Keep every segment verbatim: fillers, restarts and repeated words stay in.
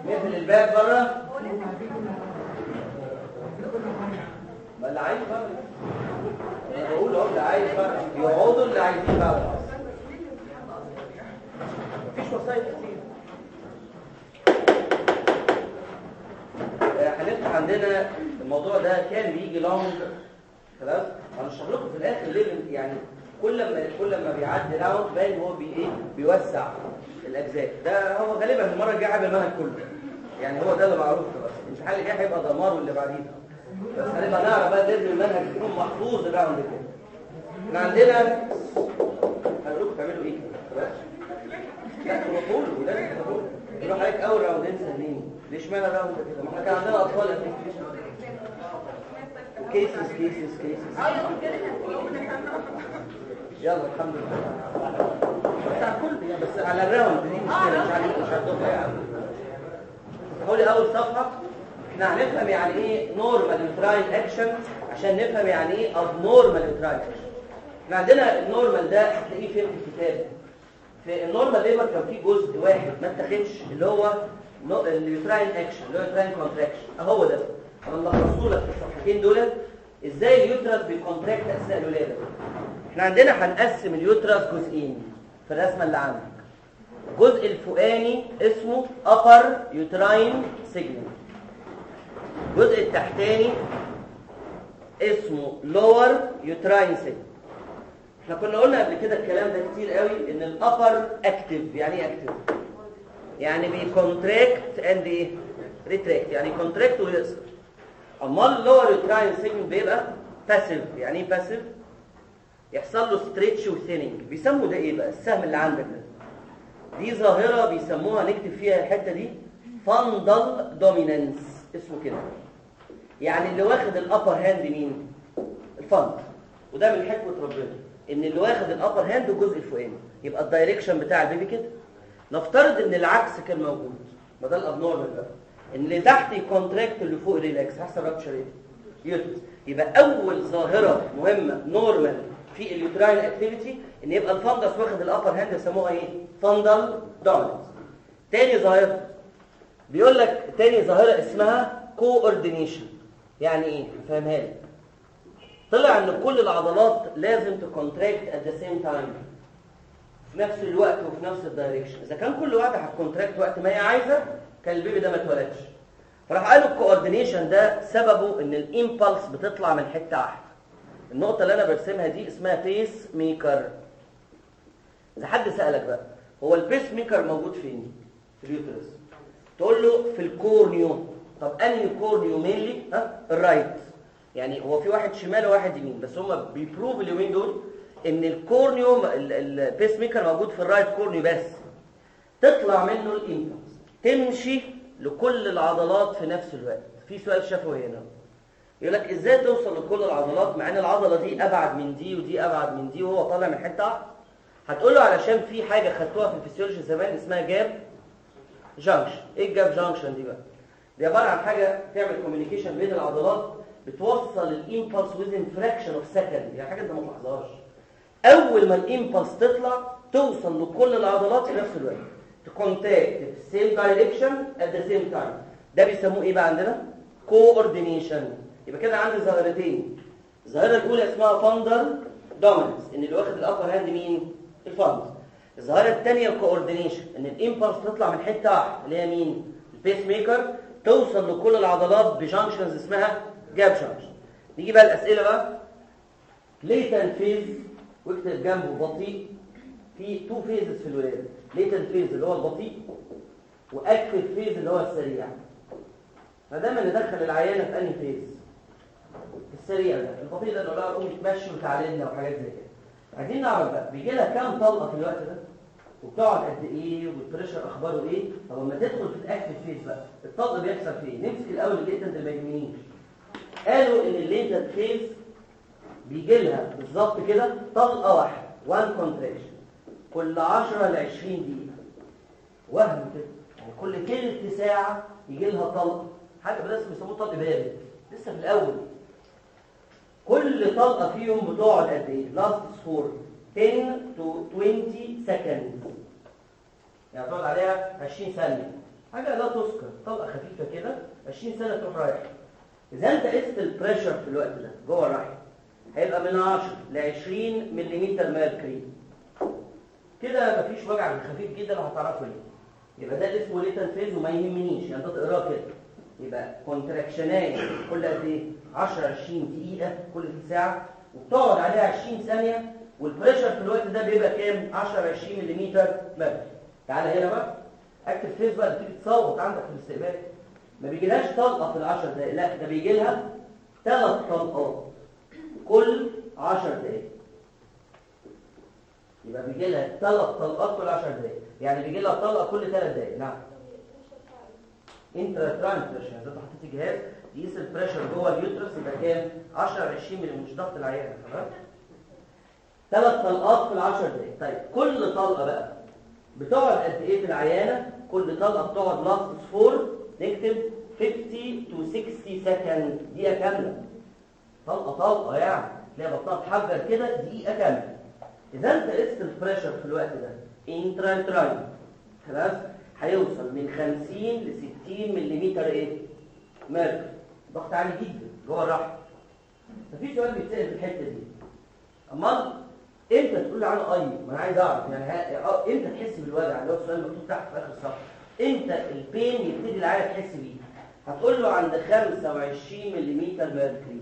نقفل الباب بره. ما اللي عايز بره، انا بقول اهو اللي عايز بره يقعدوا، اللي عايزين بره. مفيش وسائل كتير. هنفتح عندنا الموضوع ده كان بيجي لونج خلاص. هنشرح لكم في الاخر ليه يعني كل ما كل ما بيعدي راوند باين هو بي ايه بيوسع الاجزاء. ده هو غالبا المره الجايه هيبقى المنهج كله، يعني هو ده اللي معروف خلاص. الامتحان اللي جاي هيبقى دمار واللي بعديه، بس هنبقى نعرف بقى لازم المنهج يكون محفوظ الراوند كده. احنا عندنا هنقول لكم تعملوا ايه كده. لا تروحوا له، لازم تروحوا له. يروح عليك اول راوندين سهلين. ليش معنى راوند كده؟ ما احنا كان عندنا اطفال قبل كيسز كيسز كيسز. يلا الحمد لله بتاع كل يعني، بس على الراوند دي مشكله مش عليك مش هتضيع يعني. حولي اول صفحه احنا هنفهم يعني ايه نورمال يوتراين اكشن عشان نفهم يعني ايه اب نورمال يوتراين اكشن. احنا عندنا النورمال ده هتلاقيه فين في الكتاب. في النورمال ليبر كان فيه جزء واحد ما اتاخدش اللي هو اليوتراين اكشن اللي هو اليوتراين كونتراكشن اهو ده. انا ملخصه لك في الصفحتين دول ازاي اليوترس بيكونتراكت اثناء الولاده. احنا عندنا هنقسم اليوترس جزئين في الرسمه اللي عندك. الجزء الفوقاني اسمه upper uterine segment، الجزء التحتاني اسمه lower uterine segment. احنا كنا قلنا قبل كده الكلام ده كتير قوي ان الابر اكتف. يعني ايه اكتف؟ يعني بيكونتراكت اند ايه ريتراكت، يعني كونتراكت ويقصر. اما اللور يوتراين سيجمنت بيبقى باسيف. يعني ايه باسيف؟ يحصل له ستريتش وثيننج. بيسموا ده ايه بقى السهم اللي عندك ده؟ دي ظاهره بيسموها نكتب فيها الحته دي فاندل دومينانس، اسمه كده. يعني اللي واخد الابر هاند مين؟ الفند. وده من حكمه ربنا ان اللي واخد الابر هاند الجزء الفوقاني، يبقى الدايركشن بتاع البيبي كده. نفترض ان العكس كان موجود، ما ده الابنورمال بقى، ان اللي تحت يكونتراكت اللي فوق ريلاكس، هيحصل رابتشر ايه؟ يوترس. يبقى اول ظاهره مهمه نورمال في اليوتراين اكتيفيتي ان يبقى الفندس واخد الابر هاند، يسموها ايه؟ فندل دومينانس. تاني ظاهره بيقول لك تاني ظاهره اسمها كوردينيشن. يعني ايه؟ هفهمها لك. طلع ان كل العضلات لازم تكونتراكت ات ذا سيم تايم، في نفس الوقت وفي نفس الدايركشن. اذا كان كل واحده هتكونتراكت وقت ما هي عايزه كان البيبي ده ما اتولدش. فراح قالوا الكوردينيشن ده سببه ان الامبلس بتطلع من حته واحده. النقطه اللي انا برسمها دي اسمها بيس ميكر. اذا حد سالك بقى هو البيس ميكر موجود فين في اليوترس، تقول له في الكورنيو. طب انهي كورنيو مينلي؟ ها الرايت. يعني هو في واحد شمال وواحد يمين، بس هم بيبروف اليومين دول ان الكورنيو البيس ميكر موجود في الرايت كورنيو بس. تطلع منه الامبلس تمشي لكل العضلات في نفس الوقت. في سؤال شافه هنا يقول لك ازاي توصل لكل العضلات مع ان العضله دي ابعد من دي ودي ابعد من دي وهو طالع من حته واحده؟ هتقول له علشان في حاجه خدتوها في الفسيولوجي زمان اسمها جاب جانكشن. ايه الجاب جانكشن دي بقى؟ دي عباره عن حاجه تعمل كوميونيكيشن بين العضلات، بتوصل الامبلس within fraction of second. يعني حاجه انت ما تلاحظهاش. اول ما الامبلس تطلع توصل لكل العضلات في نفس الوقت، تكونتاكت في السيم دايركشن ات ذا سيم تايم. ده بيسموه ايه بقى عندنا؟ كوردينيشن. يبقى كده عندي ظاهرتين. الظاهره الاولى اسمها فاندر دومينانس، ان اللي واخد الابر هاند مين؟ الفاندر. الظاهره الثانيه الكوردينيشن، ان الامبلس تطلع من حته واحده اللي هي مين؟ البيس ميكر، توصل لكل العضلات بجانكشنز اسمها جاب جانكشن. نيجي بقى الاسئله بقى. ليتن فيز، واكتب جنبه بطيء. في تو فيزز في الولاده، ليتن فيز اللي هو البطيء، واكتف فيز اللي هو السريع. فدايما ندخل العيانه في انهي فيز؟ السريع ده. البطيء ده نقول لها قومي تمشي وتعالجنا وحاجات زي كده. عايزين نعرف بقى بيجي لها كام طلقه في الوقت ده؟ وبتقعد قد ايه؟ والبريشر اخباره ايه؟ طب لما تدخل في الاكتف فيز بقى الطلق بيحصل فيه. نمسك الاول الليتنت اللي ما يهمنيش. قالوا ان الليتنت فيز بيجي لها بالظبط كده طلقه واحده، وان كونتراكشن، كل عشرة ل عشرين دقيقه. وهم كده يعني كل تلت ساعه يجي لها طلقه. حتى بس بيسموه طلق بارد لسه في الاول. كل طلقه فيهم بتقعد قد ايه؟ لاست فور عشرة to twenty seconds، يعني تقعد عليها عشرين ثانيه. حاجه لا تذكر، طلقه خفيفه كده عشرين سنه تروح رايح. اذا انت قست البريشر في الوقت ده جوه الرحم هيبقى من عشرة ل عشرين ملم ميركوري. كده مفيش وجع، خفيف جدا وهتعرفوا ليه. يبقى ده اسمه ليتن فيز وما يهمنيش، يعني انت تقراه كده. يبقى كونتراكشنايه كل قد ايه؟ عشرة عشرين دقيقه كل ساعه، وبتقعد عليها عشرين ثانيه، والبريشر في الوقت ده بيبقى كام؟ عشرة عشرين ملم ميركوري. تعالى هنا بقى اكتب فيز بقى، تيجي تصوت عندك في الاستقبال. ما بيجيلهاش طلقه في العشر دقايق، لا ده بيجي لها ثلاث طلقات كل عشر دقايق. يبقى بيجي لها ثلاث طلقات كل عشر دقايق، يعني بيجي لها طلقه كل ثلاث دقايق. نعم. انترا ترانس بريشر، اذا انت حطيت جهاز يقيس البريشر جوه اليوترس يبقى كام؟ عشرة عشرين مللي، مش ضغط العيان. تمام؟ ثلاث طلقات في العشر دقايق. طيب كل طلقه بقى بتقعد قد ايه في العيانه؟ كل طلقه بتقعد لاست فور نكتب خمسين to ستين سكند، دقيقه كامله. طلقه طلقه يعني تلاقي بطنها تحجر كده دقيقه كامله. اذا انت قست البريشر في الوقت ده انترا تراين خلاص هيوصل من خمسين ل ستين ملم ايه؟ ميركوري. ضغط عالي جدا جوه الرحم. مفيش سؤال بيتسال في الحته دي. امال امتى تقول لي عنه اي؟ ما انا عايز اعرف يعني ها... امتى تحس بالوجع؟ اللي هو السؤال مكتوب تحت في اخر الصفحه. امتى البين يبتدي العيان تحس بيه؟ هتقول له عند خمسة وعشرين ملم ميركوري.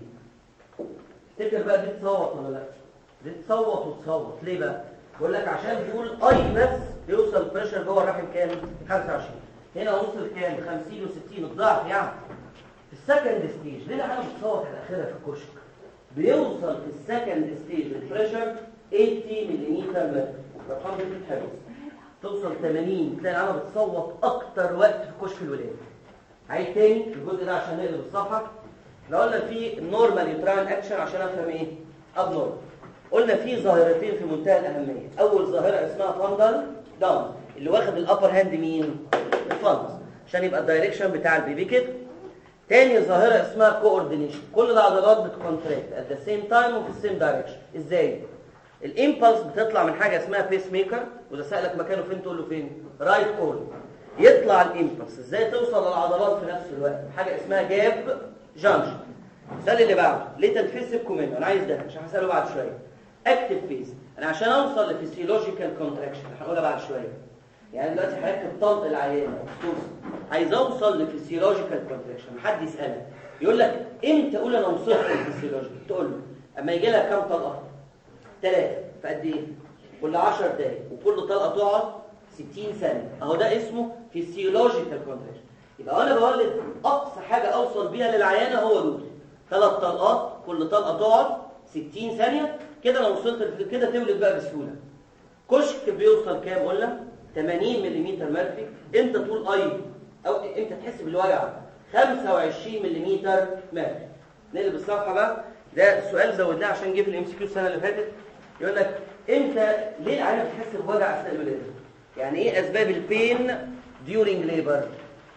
تفتكر بقى دي تصوت ولا لا؟ دي تصوت وتصوت ليه بقى؟ بقول لك عشان بيقول اي بس بيوصل البريشر جوه الرحم كام؟ خمسة وعشرين. هنا وصل كام؟ خمسين وستين، الضعف يعني. في السكند ستيج ليه العيان بتصوت على اخرها في الكشك؟ بيوصل في السكند ستيج البريشر ثمانين ملم ميركوري. الارقام دي بتتحفظ. توصل ثمانين تلاقي العيان بتصوت اكتر وقت في كشك الولاده. عيد تاني الجزء ده عشان نقلب الصفحه. احنا قلنا في نورمال يوتراين اكشن عشان افهم ايه؟ اب نورمال. قلنا في ظاهرتين في منتهى الاهميه. اول ظاهره اسمها فاندل داون، اللي واخد الابر هاند مين؟ الفندس، عشان يبقى الدايركشن بتاع البيبي كده. تاني ظاهره اسمها كوردينيشن، كل العضلات بتكونتراكت ات ذا سيم تايم وفي السيم دايركشن. ازاي؟ الامبلس بتطلع من حاجه اسمها بيس ميكر، وده سالك مكانه فين تقول له فين؟ رايت كورن. يطلع الامبلس ازاي توصل للعضلات في نفس الوقت؟ حاجه اسمها جاب جانكشن. السؤال اللي بعده ليه تنفيذ سيبكم منه، انا عايز ده عشان هساله بعد شويه. اكتب فيز، انا عشان اوصل لفسيولوجيكال كونتراكشن هنقولها بعد شويه. يعني دلوقتي هركب طلق العيان عايز اوصل لفسيولوجيكال كونتراكشن. حد يسالك يقول لك امتى اقول انا وصلت للفسيولوجيكال؟ تقول له اما يجي لها كام طلقه؟ ثلاثه في قد ايه؟ كل عشر دقائق، وكل طلقه تقعد ستين ثانيه. اهو ده اسمه فسيولوجيكال كونتراكشن. يبقى انا بولد اقصى حاجه اوصل بيها للعيانه هو دول ثلاث طلقات، كل طلقه تقعد ستين ثانيه. كده انا وصلت كده تولد بقى بسهوله. كشك بيوصل كام قلنا؟ ثمانين ملم ميركوري. امتى تقول اي او امتى تحس بالوجع؟ خمسة وعشرين ملم ميركوري. نقلب الصفحه بقى. ده سؤال زودناه عشان جه في الام سي كيو السنه اللي فاتت. يقول لك امتى ليه العيانه بتحس بوجع اثناء الولاده؟ يعني ايه اسباب البين ديورينج ليبر؟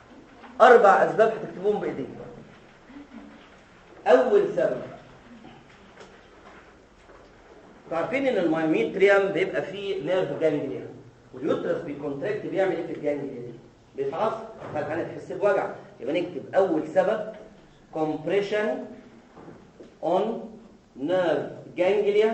اربع اسباب هتكتبوهم بايديك. اول سبب، عارفين ان المايوميتريوم بيبقى فيه نيرف جانجليا، واليوترس بيكونتراكت بيعمل ايه في الجانجليا دي؟ بيتعصب، فالعيانه تحس بوجع. يبقى نكتب اول سبب compression on nerve ganglia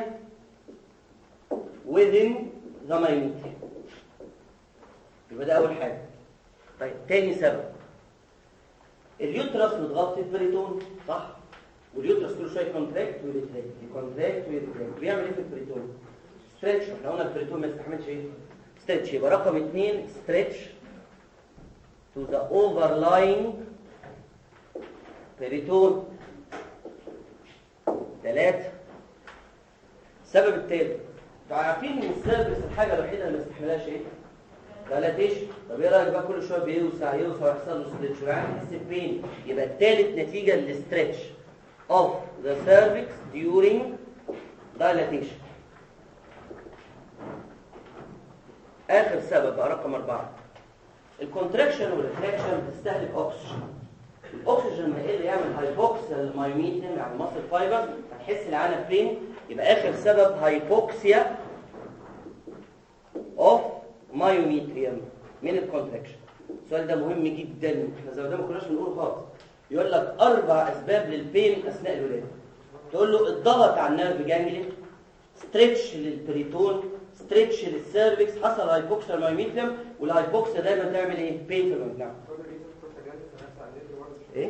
within the myometrium. يبقى ده اول حاجه. طيب تاني سبب، اليوترس متغطي ببريتون صح؟ واليوترس كل شويه كونتراكت ويريتراكت كونتراكت ويريتراكت. بيعمل ايه في البريتون؟ ستريتش. احنا قلنا البريتون ما يستحملش ايه؟ ستريتش. يبقى رقم اثنين ستريتش to the overlying بريتون. ثلاثة. السبب الثالث، عارفين ان السيرفس الحاجه الوحيده اللي ما يستحملهاش ايه؟ دايلاتيشن. طب ايه رايك بقى كل شويه بيوسع يوسع ويحصل له ستريتش ويعني يحس بين؟ يبقى الثالث نتيجه للستريتش of the cervix during dilatation. اخر سبب بقى رقم أربعة، الكونتراكشن والريتراكشن بتستهلك اكسجين. الاكسجين لما يقل يعمل هايبوكسيا للمايوميتريوم يعني الماسل فايبر، هتحس العانه فين؟ يبقى اخر سبب هايبوكسيا اوف مايوميتريوم من الكونتراكشن. السؤال ده مهم جدا، احنا زي ما كناش بنقوله خالص. يقول لك اربع اسباب للبين اثناء الولاده. تقول له الضغط على النيرف جانجلي، ستريتش للبريتون، ستريتش للسيرفكس، حصل هايبوكسيا المايميتريم، والهايبوكسيا دايما تعمل ايه؟ بين في المنطقه. ايه؟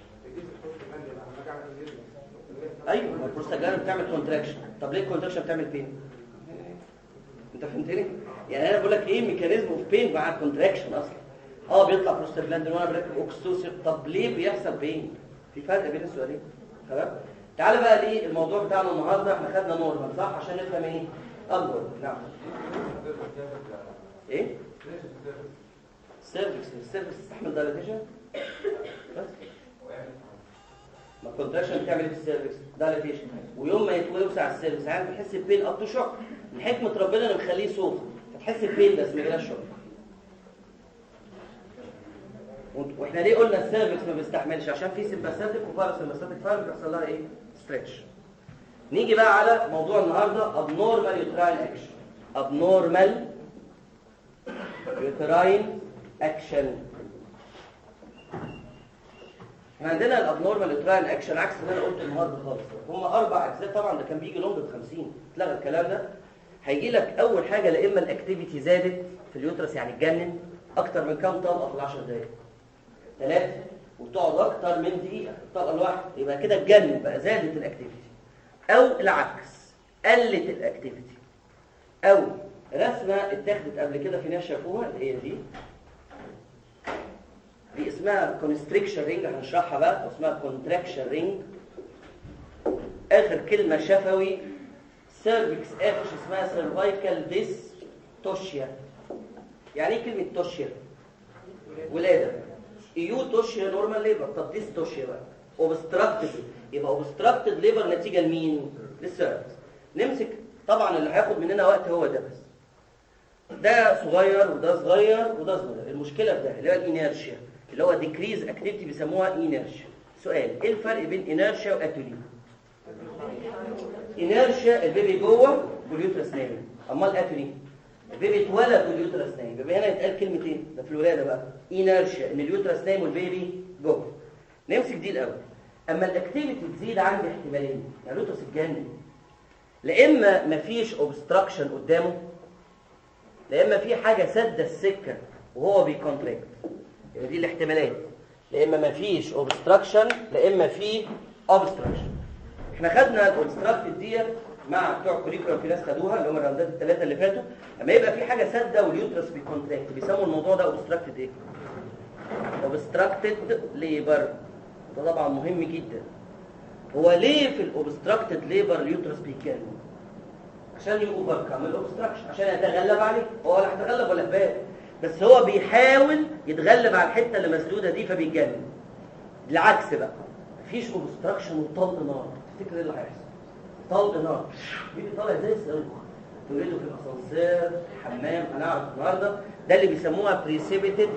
ايوه البروستاجلاند بتعمل كونتراكشن. طب ليه الكونتراكشن بتعمل بين؟ انت فهمتني؟ يعني انا بقول لك ايه ميكانيزم اوف بين مع الكونتراكشن اصلا. اه بيطلع بروستاجلاند وانا بركب اوكسيتوسين، طب ليه بيحصل بين؟ في فرق بين السؤالين. خلاص؟ تعالى بقى ليه الموضوع بتاعنا النهارده. احنا خدنا نورمال صح عشان نفهم ايه؟ اكبر. نعم. ايه؟ سيرفكس السيرفكس تستحمل دايلاتيشن؟ بس ما الكونتراكشن بتعمل ايه في السيرفكس؟ دايلاتيشن. ويوم ما يتوسع السيرفكس عارف تحس ببين اب تو شوك. من حكمه ربنا انه مخليه سوفت فتحس ببين بس ما يجيلهاش شوك. واحنا ليه قلنا السيرفكس ما بيستحملش؟ عشان في سمباثيك وباراسمباثيك فايبر بيحصل لها ايه؟ ستريتش. نيجي بقى على موضوع النهارده abnormal uterine action. abnormal uterine action. احنا عندنا الابنورمال يوتراين اكشن عكس اللي انا قلته النهارده خالص. هم اربع اجزاء طبعا، ده كان بيجي لونج ب خمسين، اتلغى الكلام ده. هيجي لك اول حاجه لا اما الاكتيفيتي زادت في اليوترس يعني اتجنن اكتر من كام طلقه في عشر دقائق؟ ثلاثه، وتقعد اكتر من دقيقه الطلقه الواحده، يبقى كده اتجنن بقى زادت الاكتيفيتي. او العكس قلت الاكتيفيتي. او رسمه اتاخدت قبل كده في ناس شافوها اللي هي دي دي اسمها كونستريكشن رينج، هنشرحها بقى. اسمها كونتراكشن رينج. اخر كلمه شفوي سيرفكس اخش اسمها سيرفايكال ديستوشيا. يعني ايه كلمه توشيا؟ ولاده. ايو توشيا نورمال ليبر. طب ديستوشيا بقى اوبستراكتد، يبقى اوبستراكتد ليبر نتيجه لمين؟ للسيرفكس. نمسك طبعا اللي هياخد مننا وقت هو ده بس. ده صغير وده صغير وده صغير. المشكله في ده اللي هو الانيرشيا اللي هو ديكريز اكتيفيتي بيسموها انيرشيا. سؤال ايه الفرق بين انيرشيا واتولي؟ انيرشيا البيبي جوه واليوترس نايم، امال اتولي البيبي اتولد واليوترس نايم. يبقى هنا يتقال كلمتين ده في الولاده بقى. انيرشيا ان اليوترس نايم والبيبي جوه. نمسك دي الاول. اما الاكتيفيتي تزيد عندي احتمالين، يعني اليوترس اتجنن. لا اما مفيش اوبستراكشن قدامه، لا اما في حاجه سد السكه وهو بيكونتراكت. يبقى دي الاحتمالات، لا اما مفيش اوبستراكشن لا اما في اوبستراكشن. احنا خدنا الاوبستراكتد ديت مع بتوع الكوليكولم، في ناس خدوها اللي هم الراوندات الثلاثه اللي فاتوا. اما يبقى في حاجه ساده واليوترس بيكونتراكت بيسموا الموضوع ده اوبستراكتد ايه؟ اوبستراكتد ليبر. ده طبعا مهم جدا. هو ليه في الاوبستراكتد ليبر اليوترس بيتجنن؟ عشان يوفركم الاوبستراكشن، عشان يتغلب عليه. هو ولا هيتغلب ولا هبال، بس هو بيحاول يتغلب على الحته اللي مسدوده دي فبيتجنن. العكس بقى مفيش اوبستراكشن وطلق نار، تفتكر ايه اللي هيحصل؟ طلق نار بيبي طالع زي الصاروخ، تولده في الاسانسير حمام. هنعرف النهارده ده اللي بيسموها بريسيبيتد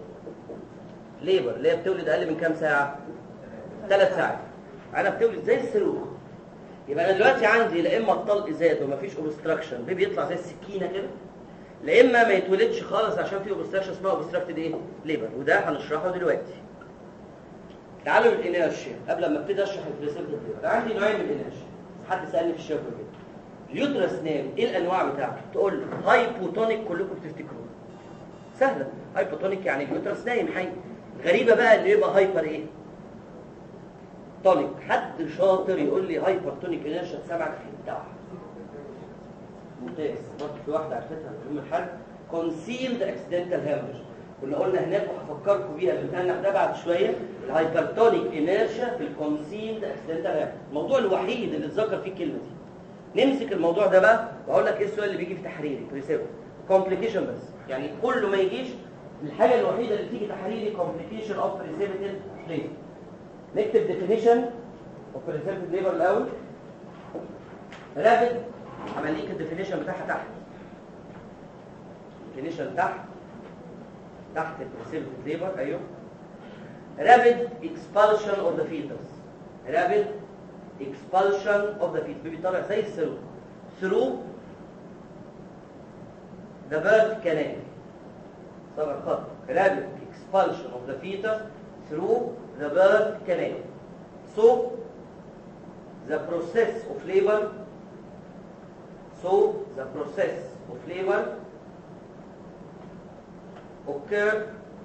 ليبر، اللي هي بتولد اقل من كام ساعه؟ ثلاث ساعات. انا بتولد زي الصاروخ. يبقى انا دلوقتي عندي لا اما الطلق زاد ومفيش اوبستراكشن بيبي يطلع زي السكينه كده، لا اما ما يتولدش خالص عشان في اوبستراكشن اسمها اوبستراكتد ايه؟ ليبر، وده هنشرحه دلوقتي. تعالوا للانيرشيا قبل ما ابتدي اشرح البريسبتد ليبر. عندي نوعين من الانيرشيا. حد سالني في الشفه كده اليوترس نام ايه الانواع بتاعته؟ تقول له هايبوتونيك، كلكم بتفتكروه سهله. هايبوتونيك يعني اليوترس نايم حي. غريبه بقى اللي يبقى هايبر ايه؟ تونيك. حد شاطر يقول لي هايبرتونيك انيرشيا تسمعك في بتاعها؟ ممتاز. برضه في واحده عرفتها في يوم الحد كونسيلد اكسيدنتال هامج. كنا قلنا هناك وهفكركم بيها الامتحان ده بعد شويه. الهايبرتونيك انيرشيا في الكونسيلد اكسيدنتال هامج، الموضوع الوحيد اللي اتذكر فيه الكلمه دي. نمسك الموضوع ده بقى واقول لك ايه السؤال اللي بيجي في تحريري بريسيبت كومبليكيشن بس، يعني كله ما يجيش. الحاجه الوحيده اللي بتيجي تحريري كومبليكيشن اوف بريسيبتد ليبر. نكتب ديفينيشن اوف بريسيبتد ليبر الاول. رابد عمليك الديفينيشن بتاعها تحت. ديفينيشن تحت تحت البريسيبتد ليبر. ايوه. رابد اكسبالشن اوف ذا فيتس. رابد expulsion of the fetus. بيبي طالع زي الصاروخ through the birth canal. صغر خط gradual expulsion of the fetus through the birth canal. So the process of labor so the process of labor occur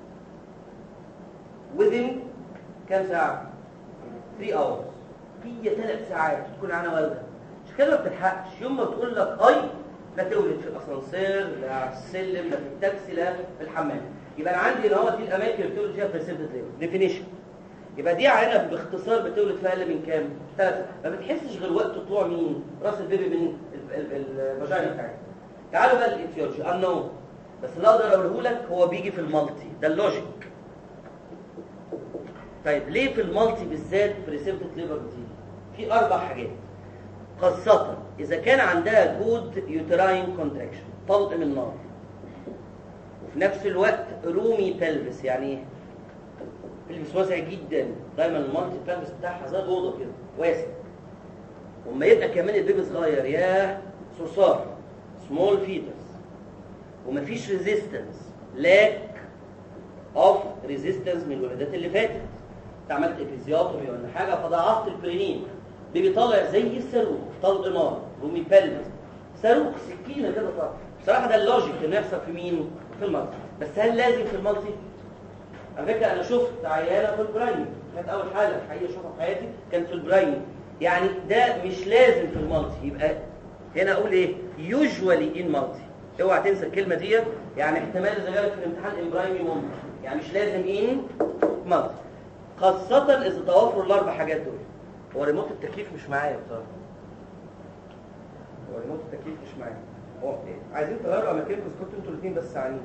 within كام ساعة؟ three hours. هي ثلاث ساعات تكون عنا والدة. مش كده ما بتلحقش يوم ما تقول لك اي لا تولد في الاسانسير لا على السلم لا في التاكسي لا في الحمام. يبقى انا عندي ان هو دي الاماكن اللي بتولد فيها بريسبتد ليبر. ديفينيشن. يبقى دي عينه باختصار بتولد في اقل من كام؟ ثلاث. ما بتحسش غير وقت طلوع مين؟ راس البيبي من الفاجينا بتاعتها. تعالوا بقى الايتيولوجي unknown. بس اللي اقدر اقوله لك هو بيجي في المالتي، ده اللوجيك. طيب ليه في المالتي بالذات بريسبتد ليبر دي؟ في اربع حاجات. خاصة إذا كان عندها جود يوتراين كونتراكشن طلق من نار وفي نفس الوقت رومي بلفس. يعني ايه؟ بلفس واسع جدا، دايما المالتي بلفس بتاعها زي الأوضة كده واسع. وما يبقى كمان البيبي صغير يا صرصار سمول فيتس ومفيش ريزيستنس لاك اوف ريزيستنس من الولادات اللي فاتت. انت عملت افيزيوتومي ولا حاجه فضاعفت البرينين، بيبي طالع زي الصاروخ طلق نار رومي بلفس صاروخ سكينه كده طالع. بصراحه ده اللوجيك اللي بيحصل في مين؟ في المالتي. بس هل لازم في المالتي؟ على فكره انا شفت عياله في البرايمري، كانت اول حاله الحقيقه اشوفها في حياتي كانت في البرايمري. يعني ده مش لازم في المالتي. يبقى هنا اقول ايه؟ يوجوالي ان مالتي. اوعى تنسى الكلمه دي، يعني احتمال اذا جالك في الامتحان ان برايمري ممكن، يعني مش لازم ان مالتي. خاصه اذا توفروا الاربع حاجات دول. هو ريموت التكييف مش معايا بصراحه. هو ريموت التكييف مش معايا. هو إيه؟ عايزين تغيروا اماكنكم كنتوا انتوا الاثنين بس عانين.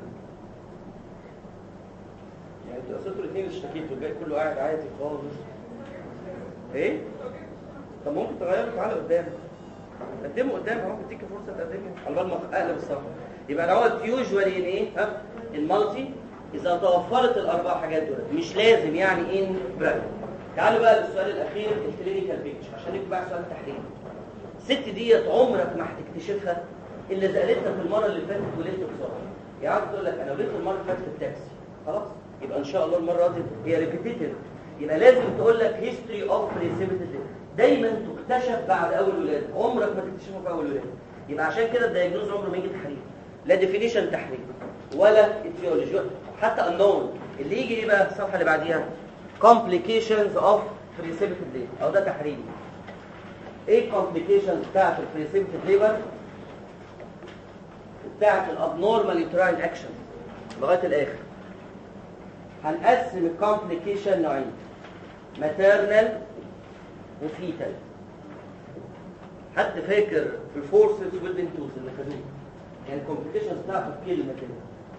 يعني انتوا اصلا انتوا الاثنين مش تكييف والباقي كله قاعد عادي خالص. ايه؟ طب ممكن تغيروا تعالى قدام. قدموا قدام اهو بديك فرصه تقدمي على بال ما اقلب الصف. يبقى دوت يوجوالي ان ايه؟ ها؟ المالتي اذا توفرت الاربع حاجات دول مش لازم يعني ان برايم. تعالوا بقى للسؤال الاخير الكلينيكال بيكتشر عشان يبقى بقى سؤال تحليلي. الست ديت عمرك ما هتكتشفها الا اذا قالتها في المره اللي فاتت ولدت بسرعه. يعني تقول لك انا ولدت المره اللي فاتت في التاكسي خلاص يبقى ان شاء الله المره دي هي ريبيتيتيف. يبقى لازم تقول لك هيستوري اوف بريسيبيتد دايما تكتشف بعد اول ولاده، عمرك ما تكتشفها في اول ولاده. يبقى عشان كده الدايجنوز عمره ما يجي تحرير، لا ديفينيشن تحرير ولا ايتيولوجي حتى unknown. اللي يجي ايه بقى الصفحه اللي بعديها؟ complications of precipitate labor او ده تحريري. ايه complications بتاعت البريسيبيتد ليبر؟ بتاعت الابنورمال يوتراين اكشن لغايه الاخر. هنقسم الكومبليكيشن نوعين، ماتيرنال وفيتال. حد فاكر في الفورسز والبنتوس اللي خدوه يعني الكومبليكيشنز بتاعته بكلمه كده؟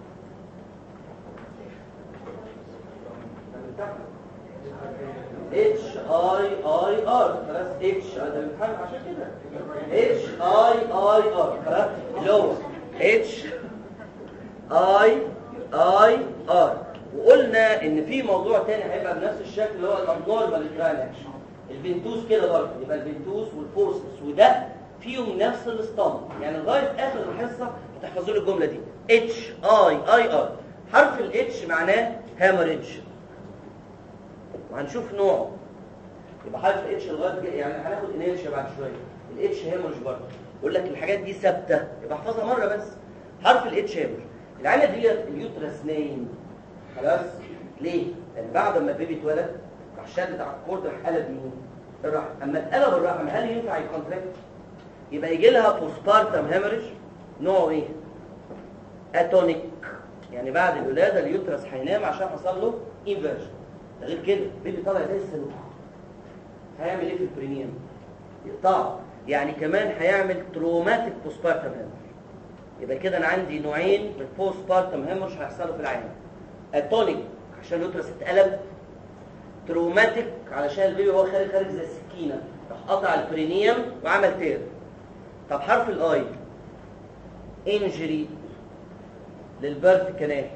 اتش اي اي ار خلاص. اتش ده بنتكلم عشان كده اتش اي اي ار خلاص اللي هو اتش اي اي ار. وقلنا ان في موضوع تاني هيبقى بنفس الشكل اللي هو الابنورمال يوتراين اكشن. البنتوس كده برضه يبقى البنتوس والفورسس وده فيهم نفس الاسطمبه. يعني لغايه اخر الحصه هتحفظوا لي الجمله دي اتش اي اي ار. حرف الاتش معناه هاموريدج وهنشوف نوعه. يبقى حرف الاتش لغايه يعني هناخد انيرشيا بعد شويه. الاتش هاموريدج برضه يقول لك الحاجات دي ثابته يبقى احفظها مره بس. حرف الاتش هاموريدج. العينه ديت اليوترس نايم خلاص. ليه؟ لان بعد ما البيبي اتولد راح شدد على الكورد راح قلب مين؟ الرحم. اما اتقلب الرحم هل ينفع يكونتراكت؟ يبقى يجي لها بوستبارتم هاموريدج نوعه ايه؟ اتونيك. يعني بعد الولاده اليوترس هينام عشان حصل له انفيرجن. ده غير كده البيبي طالع زي الصاروخ. هيعمل ايه في البرينيوم؟ يقطعه. يعني كمان هيعمل تروماتيك بوستبارتم هاموريدج. يبقى كده انا عندي نوعين من البوستبارتم هاموريدج هيحصلوا في العين. اتونيك عشان اليوترس اتقلب، تروماتيك علشان البيبي وهو خارج خارج زي السكينه راح قطع البرينيوم وعمل تير. طب حرف الاي انجري للبيرث كانال.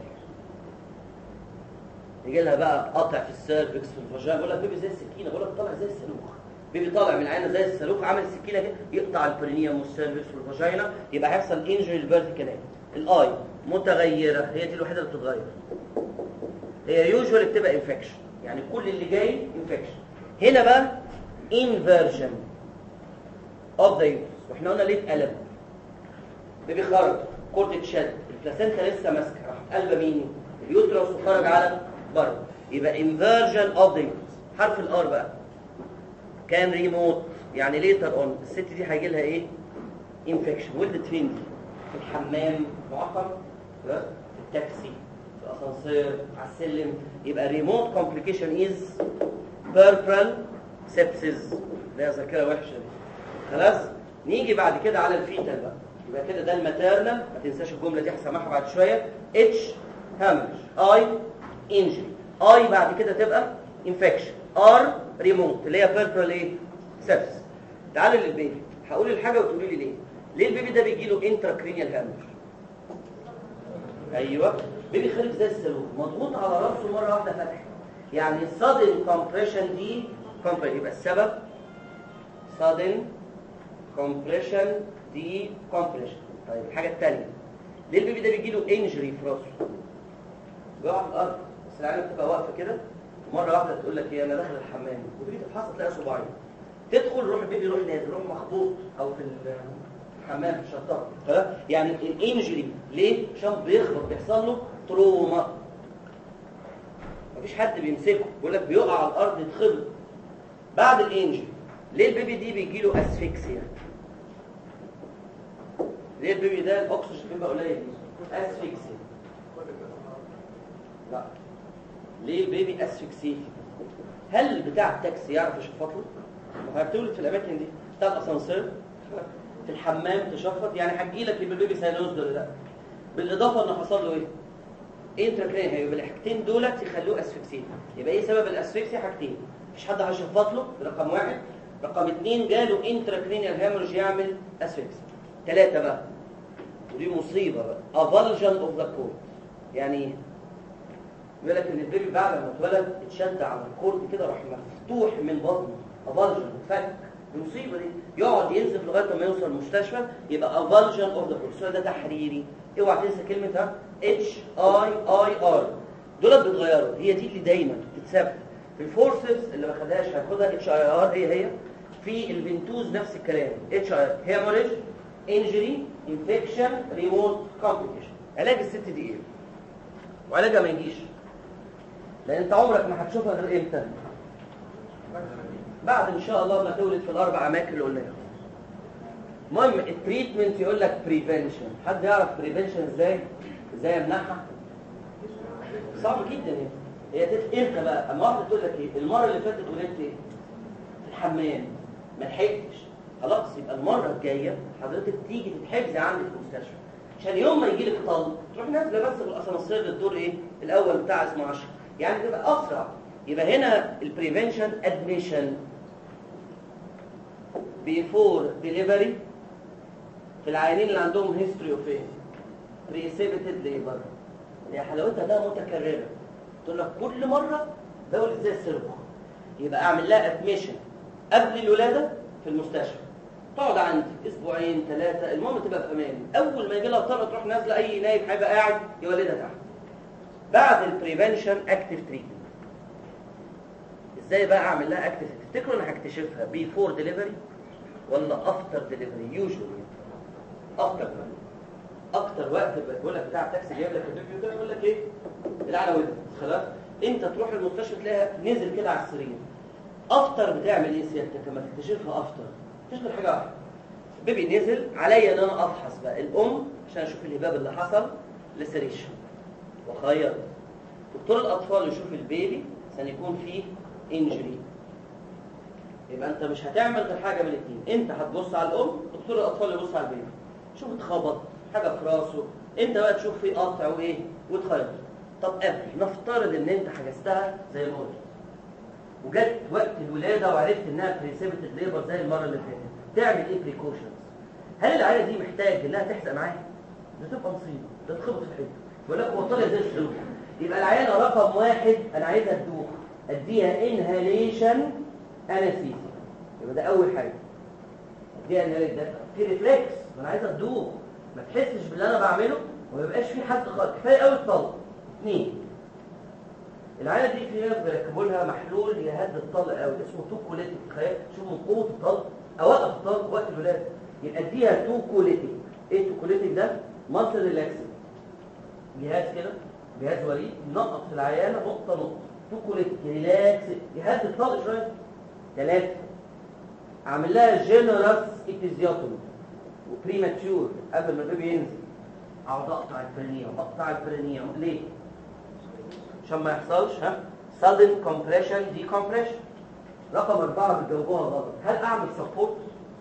يجي لها بقى قطع في السيرفكس في الفاجينا. بقول لك بيبي زي السكينه، بقول لك طالع زي الصاروخ. بيبي طالع من العينه زي الصاروخ عامل سكينه كده يقطع البرينيوم والسيرفكس والفاجينا. يبقى هيحصل انجري للبيرث كانال. الاي متغيره، هي دي الوحيده اللي بتتغير. هي يوجوالي بتبقى انفكشن، يعني كل اللي جاي انفكشن. هنا بقى انفيرجن اوف ذا يوترس، واحنا قلنا ليه اتقلب؟ بيبي خرج، كورد اتشد، البلاسينتا لسه ماسكه، راح قلبه مين؟ اليوترس وخرج على بره، يبقى انفيرجن اوف ذا يوترس. حرف الار بقى كان ريموت، يعني ليتر اون الست دي هيجي لها ايه؟ انفكشن. ولدت فين دي؟ في الحمام معقم، في التاكسي، في الاسانسير، على السلم. يبقى ريموت كومبليكيشن از بيربرال سيبسيس. ده ذاكره وحشه دي. خلاص نيجي بعد كده على الفيتال بقى. يبقى كده ده الماتيرنال، ما تنساش الجمله دي هسمعها بعد شويه. اتش هامج، اي انجري، اي بعد كده تبقى انفكشن، ار ريموت اللي هي بيربرال ايه؟ سيبسيس. تعالوا للبيبي، هقول الحاجه وتقولي لي ليه. ليه البيبي ده بيجي له انتراكرينيال هامج؟ ايوه بيبي خارج زي الصاروخ، مضغوط على راسه مره واحده فتح، يعني sudden compression دي compression. يبقى السبب sudden compression دي compression. طيب الحاجه الثانيه، ليه البيبي ده بيجي له انجري في راسه؟ بيقع في الارض، بس العيال بتبقى واقفه كده ومره واحده تقول لك ايه انا داخل الحمام، وتيجي تفحص تلاقي صباعين، تدخل روح البيبي يروح نازل، يروح مخبوط او في الحمام في الشطاره. خلاص يعني الانجري ليه؟ عشان بيخبط، بيحصل له تروما. مفيش حد بيمسكه، بيقول لك بيقع على الارض يتخبط. بعد الانجري ليه البيبي دي بيجي له اسفكسيا؟ ليه البيبي ده الاكسجين بيبقى قليل؟ اسفكسيا. لا ليه البيبي اسفكسيا؟ هل بتاع التاكسي يعرف يشفط له؟ ما هتولد في الاماكن دي، بتاع الاسانسير، في الحمام تشفط، يعني هتجي لك يبقى البيبي ساينوز ولا لا؟ بالاضافه ان حصل له ايه؟ انتراكرينيال. هيبقى الحاجتين دولت يخلوه اسفكسيا. يبقى ايه سبب الاسفكسيا؟ حاجتين، مفيش حد هيشفط له، رقم واحد. رقم اثنين جاله انتراكرينيال هامرج يعمل اسفكسيا. ثلاثه بقى، ودي مصيبه بقى، افالجن اوف ذا كورد. يعني ايه؟ بيقول لك ان البيبي بعد ما اتولد اتشد على الكورد كده، راح مفتوح من بطنه، افالجن، اتفك. المصيبه دي يقعد ينزف لغايه ما يوصل المستشفى، يبقى افالجن اوف ذا كورد. السؤال ده تحريري، اوعى تنسى كلمه ها اتش اي اي ار. دولت بيتغيروا، هي دي اللي دايما بتتثبت في الفورسز. اللي ما خدهاش هياخدها اتش اي ار، هي هي في الفنتوز نفس الكلام. اتش اي ار هيموريج، انجري، انفكشن، ريموت كومبليكيشن. علاج الست دي ايه؟ وعلاجها ما يجيش، لان انت عمرك ما هتشوفها غير امتى؟ بعد ان شاء الله ما تولد في الاربع اماكن اللي قلناها. المهم التريتمنت يقول لك بريفنشن. حد يعرف بريفنشن ازاي؟ ازاي امنعها؟ صعب جدا يعني. هي تت امتى بقى؟ اما واحده تقول لك ايه المره اللي فاتت ولدت ايه؟ في الحمام، ما لحقتش، خلاص يبقى المره الجايه حضرتك تيجي تتحجزي عندي في المستشفى، عشان يوم ما يجي لك طلق تروح نازله بس بالاسانسير للدور ايه؟ الاول بتاع اسمه عشرة، يعني تبقى اسرع. يبقى هنا البريفنشن ادميشن بيفور ديليفري في العيانين اللي عندهم هيستوري اوف ايه؟ بريسيبيتد ليبر. هي حلاوتها ده متكرره، تقول لك كل مره دولة زي الصاروخ. يبقى اعمل لها ادميشن قبل الولاده في المستشفى، تقعد عندي اسبوعين ثلاثه، المهم تبقى في امان. اول ما يجي لها طلقه تروح نازله، اي نايب هيبقى قاعد يولدها تحت. بعد البريفنشن اكتيف تريتمنت. ازاي بقى اعمل لها اكتيف؟ تفتكروا انا هكتشفها بيفور ديليفري ولا افتر ديليفري؟ يوجوالي افتر. اكتر وقت بقول لك بتاع التاكسي جايب لك الفيديو ده يقول لك ايه؟ العلى ودنك، خلاص انت تروح المستشفى تلاقيها نزل كده على السرير. افتر بتعمل ايه سيادتك لما تكتشفها افتر؟ تشغل حاجه واحده، بيبي نزل عليا ان انا افحص بقى الام عشان اشوف الهباب اللي حصل لسريشن، وخير دكتور الاطفال يشوف البيبي عشان يكون فيه انجري. يبقى انت مش هتعمل غير حاجه من الاثنين، انت هتبص على الام، دكتور الاطفال يبص على البيبي، شوف اتخبط حاجه في راسه، انت بقى تشوف فيه قطع وايه وتخيط. طب قبل نفترض ان انت حجزتها زي ما قلت وجت وقت الولاده وعرفت انها بريسيبيتد ليبر زي المره اللي فاتت، تعمل ايه بريكوشنز؟ هل العيله دي محتاج انها تحزق معاها؟ ده تبقى مصيبه، ده تخبط في الحته، بيقول لك هو طالع زي السلوك. يبقى العيله رقم واحد انا عايزها تدوخ، اديها انهاليشن انستيزيا. يبقى ده اول حاجه، اديها انهاليشن. ده في ريفلكس، انا عايزها تدوخ ما تحسش باللي انا بعمله، وما يبقاش في حد خالص، كفايه قوي الطلق. اثنين، العيله دي في ناس بيركبوا لها محلول يهدي الطلق قوي اسمه توكوليتيك. تخيل شوف من قوه الطلق اوقف الطلق وقت الولاده، يبقى اديها توكوليتيك. ايه توكوليتيك ده؟ ماسل ريلاكسنج، جهاز كده، جهاز وريد ينقط في العيانه نقطه نقطه. توكوليتيك ريلاكس يهدي الطلق شويه. ثلاثه، اعمل لها جينيرس ايبيزيوتومي وبريماتيور قبل ما البيبي ينزل. اقعد اقطع البرينيوم اقطع البرينيوم ليه؟ عشان ما يحصلش ها sudden compression decompression. رقم أربعة بتجاوبوها غلط. هل أعمل سبورت؟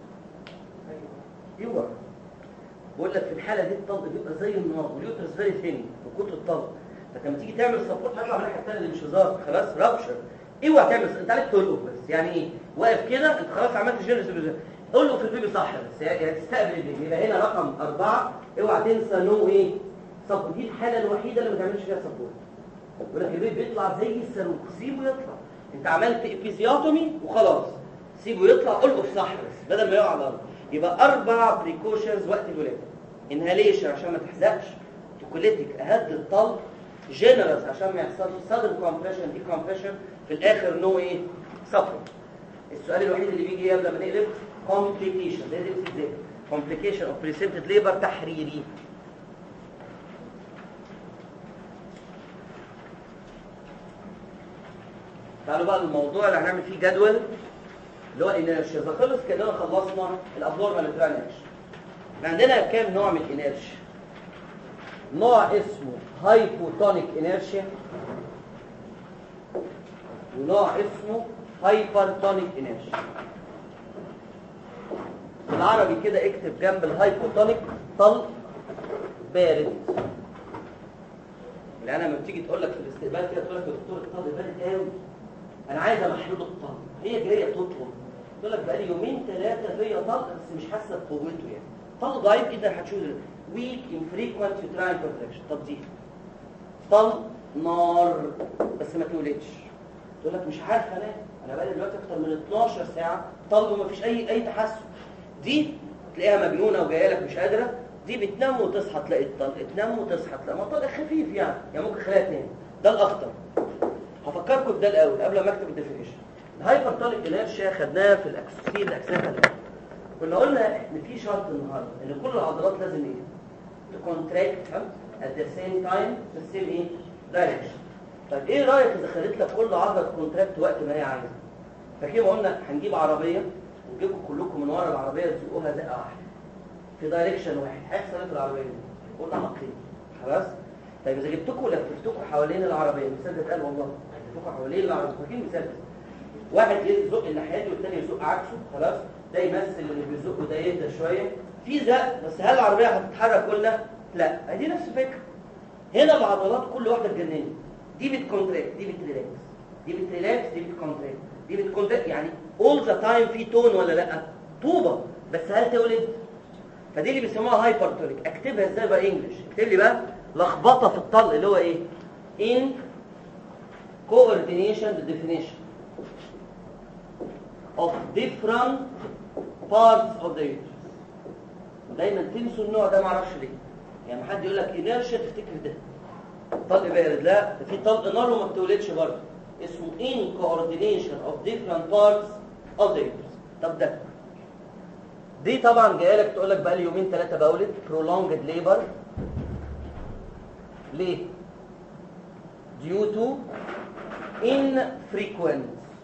أيوه. بقول لك في الحالة دي الطلق بيبقى زي النار واليوترس فيري ثين وكتر الطلق، فلما تيجي تعمل سبورت هيطلع من الناحية الثانية اللي مش هزار، خلاص رابشر. اوعى تعمل، انت عليك تلقف بس. يعني ايه؟ واقف كده انت خلاص عملت جينيرس. قول في البيبي صح بس يعني تستقبل البيبي. يبقى هنا رقم أربعة اوعى تنسى نو ايه؟ سبورت. دي الحالة الوحيدة اللي ما تعملش فيها سبورت. يقول لك البيبي بيطلع زي الصاروخ، سيبه يطلع. انت عملت ايبيزيوتومي وخلاص، سيبه يطلع. قلقف صح بس بدل ما يقع على الارض. يبقى اربع بريكوشنز وقت الولاده: انهاليشن عشان ما تحزقش، توكوليتيك اهدي الطلق، جينيرس عشان ما يحصلش سادن كومبريشن دي كومبريشن، في الاخر نو ايه؟ سفر. السؤال الوحيد اللي بيجي قبل ما نقلب كومبليكيشن. ده دي ازاي؟ كومبليكيشن اوف بريسبتد ليبر تحريري. تعالوا بقى الموضوع اللي هنعمل فيه جدول اللي هو انيرشيا. اذا خلص كده خلصنا الابنورمال ترانش. احنا عندنا كام نوع من الانيرشيا؟ نوع اسمه هايبوتونيك انيرشيا، ونوع اسمه هايبرتونيك انيرشيا. بالعربي كده اكتب جنب الهايبوتونيك طلق بارد. لان لما بتيجي تقول لك في الاستقبال كده تقول لك يا دكتور الطلق بارد قوي، انا عايزه محلول الطلق. هي جايه تطلب تقول لك بقالي يومين ثلاثه فيا طلق بس مش حاسه بقوته، يعني طلق ضعيف جدا. هتشوف ويك انفريكوينت يوتراين كونتراكشن. طب دي طلق نار بس ما تولدش، تقول لك مش عارفه انام، انا بقالي دلوقتي اكتر من اتناشر ساعه طلق وما فيش اي اي تحسن. دي تلاقيها مجنونه وجايه لك مش قادره. دي بتنام وتصحى تلاقي الطلق، تنام وتصحى تلاقي ما طلق خفيف يعني يعني ممكن خليها تنام. ده الاخطر. هفكركم بده الاول قبل ما اكتب الديفينيشن. الهايبرتونيك انيرشيا خدناها في الاكسسين الاكسنه الاول. كنا قلنا ان في شرط النهارده ان كل العضلات لازم ايه؟ تكونتراكت at the same time في السيم ايه؟ دايركشن. طيب ايه رايك اذا خليت لك كل عضله تكونتراكت وقت ما هي عايزه؟ فكده قلنا هنجيب عربيه ونجيبكم كلكم من ورا العربيه تزقوها زقه واحده في دايركشن واحد. هيحصل ايه في العربيه دي؟ قلنا حاطين خلاص. طيب اذا جبتكم ولففتكم حوالين العربيه، المثال ده اتقال والله، لففتكم حوالين العربيه فاكرين المثال ده؟ واحد يزق الناحيه دي والثاني يزق عكسه، خلاص؟ ده يمثل اللي بيزقه ده يهدى شويه في زق. بس هل العربيه هتتحرك قلنا؟ لا. دي نفس الفكره. هنا العضلات كل واحده اتجننت. دي بتكونتراكت، دي بتريلاكس، دي بتريلاكس، دي بتكونتراكت، دي بتكونتراكت. يعني اول ذا تايم في تون ولا لا؟ طوبه. بس هل تولد؟ فدي اللي بيسموها هايبرتونيك. اكتبها ازاي بقى انجلش؟ اكتب لي بقى لخبطه في الطلق اللي هو ايه؟ in coordination the definition of different parts of the uterus. دايما تنسوا النوع ده، معرفش ليه. يعني حد يقول لك انيرشيا تفتكر ده طلق بارد. لا، ده في طلق نار وما بتولدش برضه، اسمه in coordination of different parts of the uterus. طب ده دي طبعا جايه لك تقول لك بقى لي يومين ثلاثه بولد prolonged labor. ليه؟ due to infrequent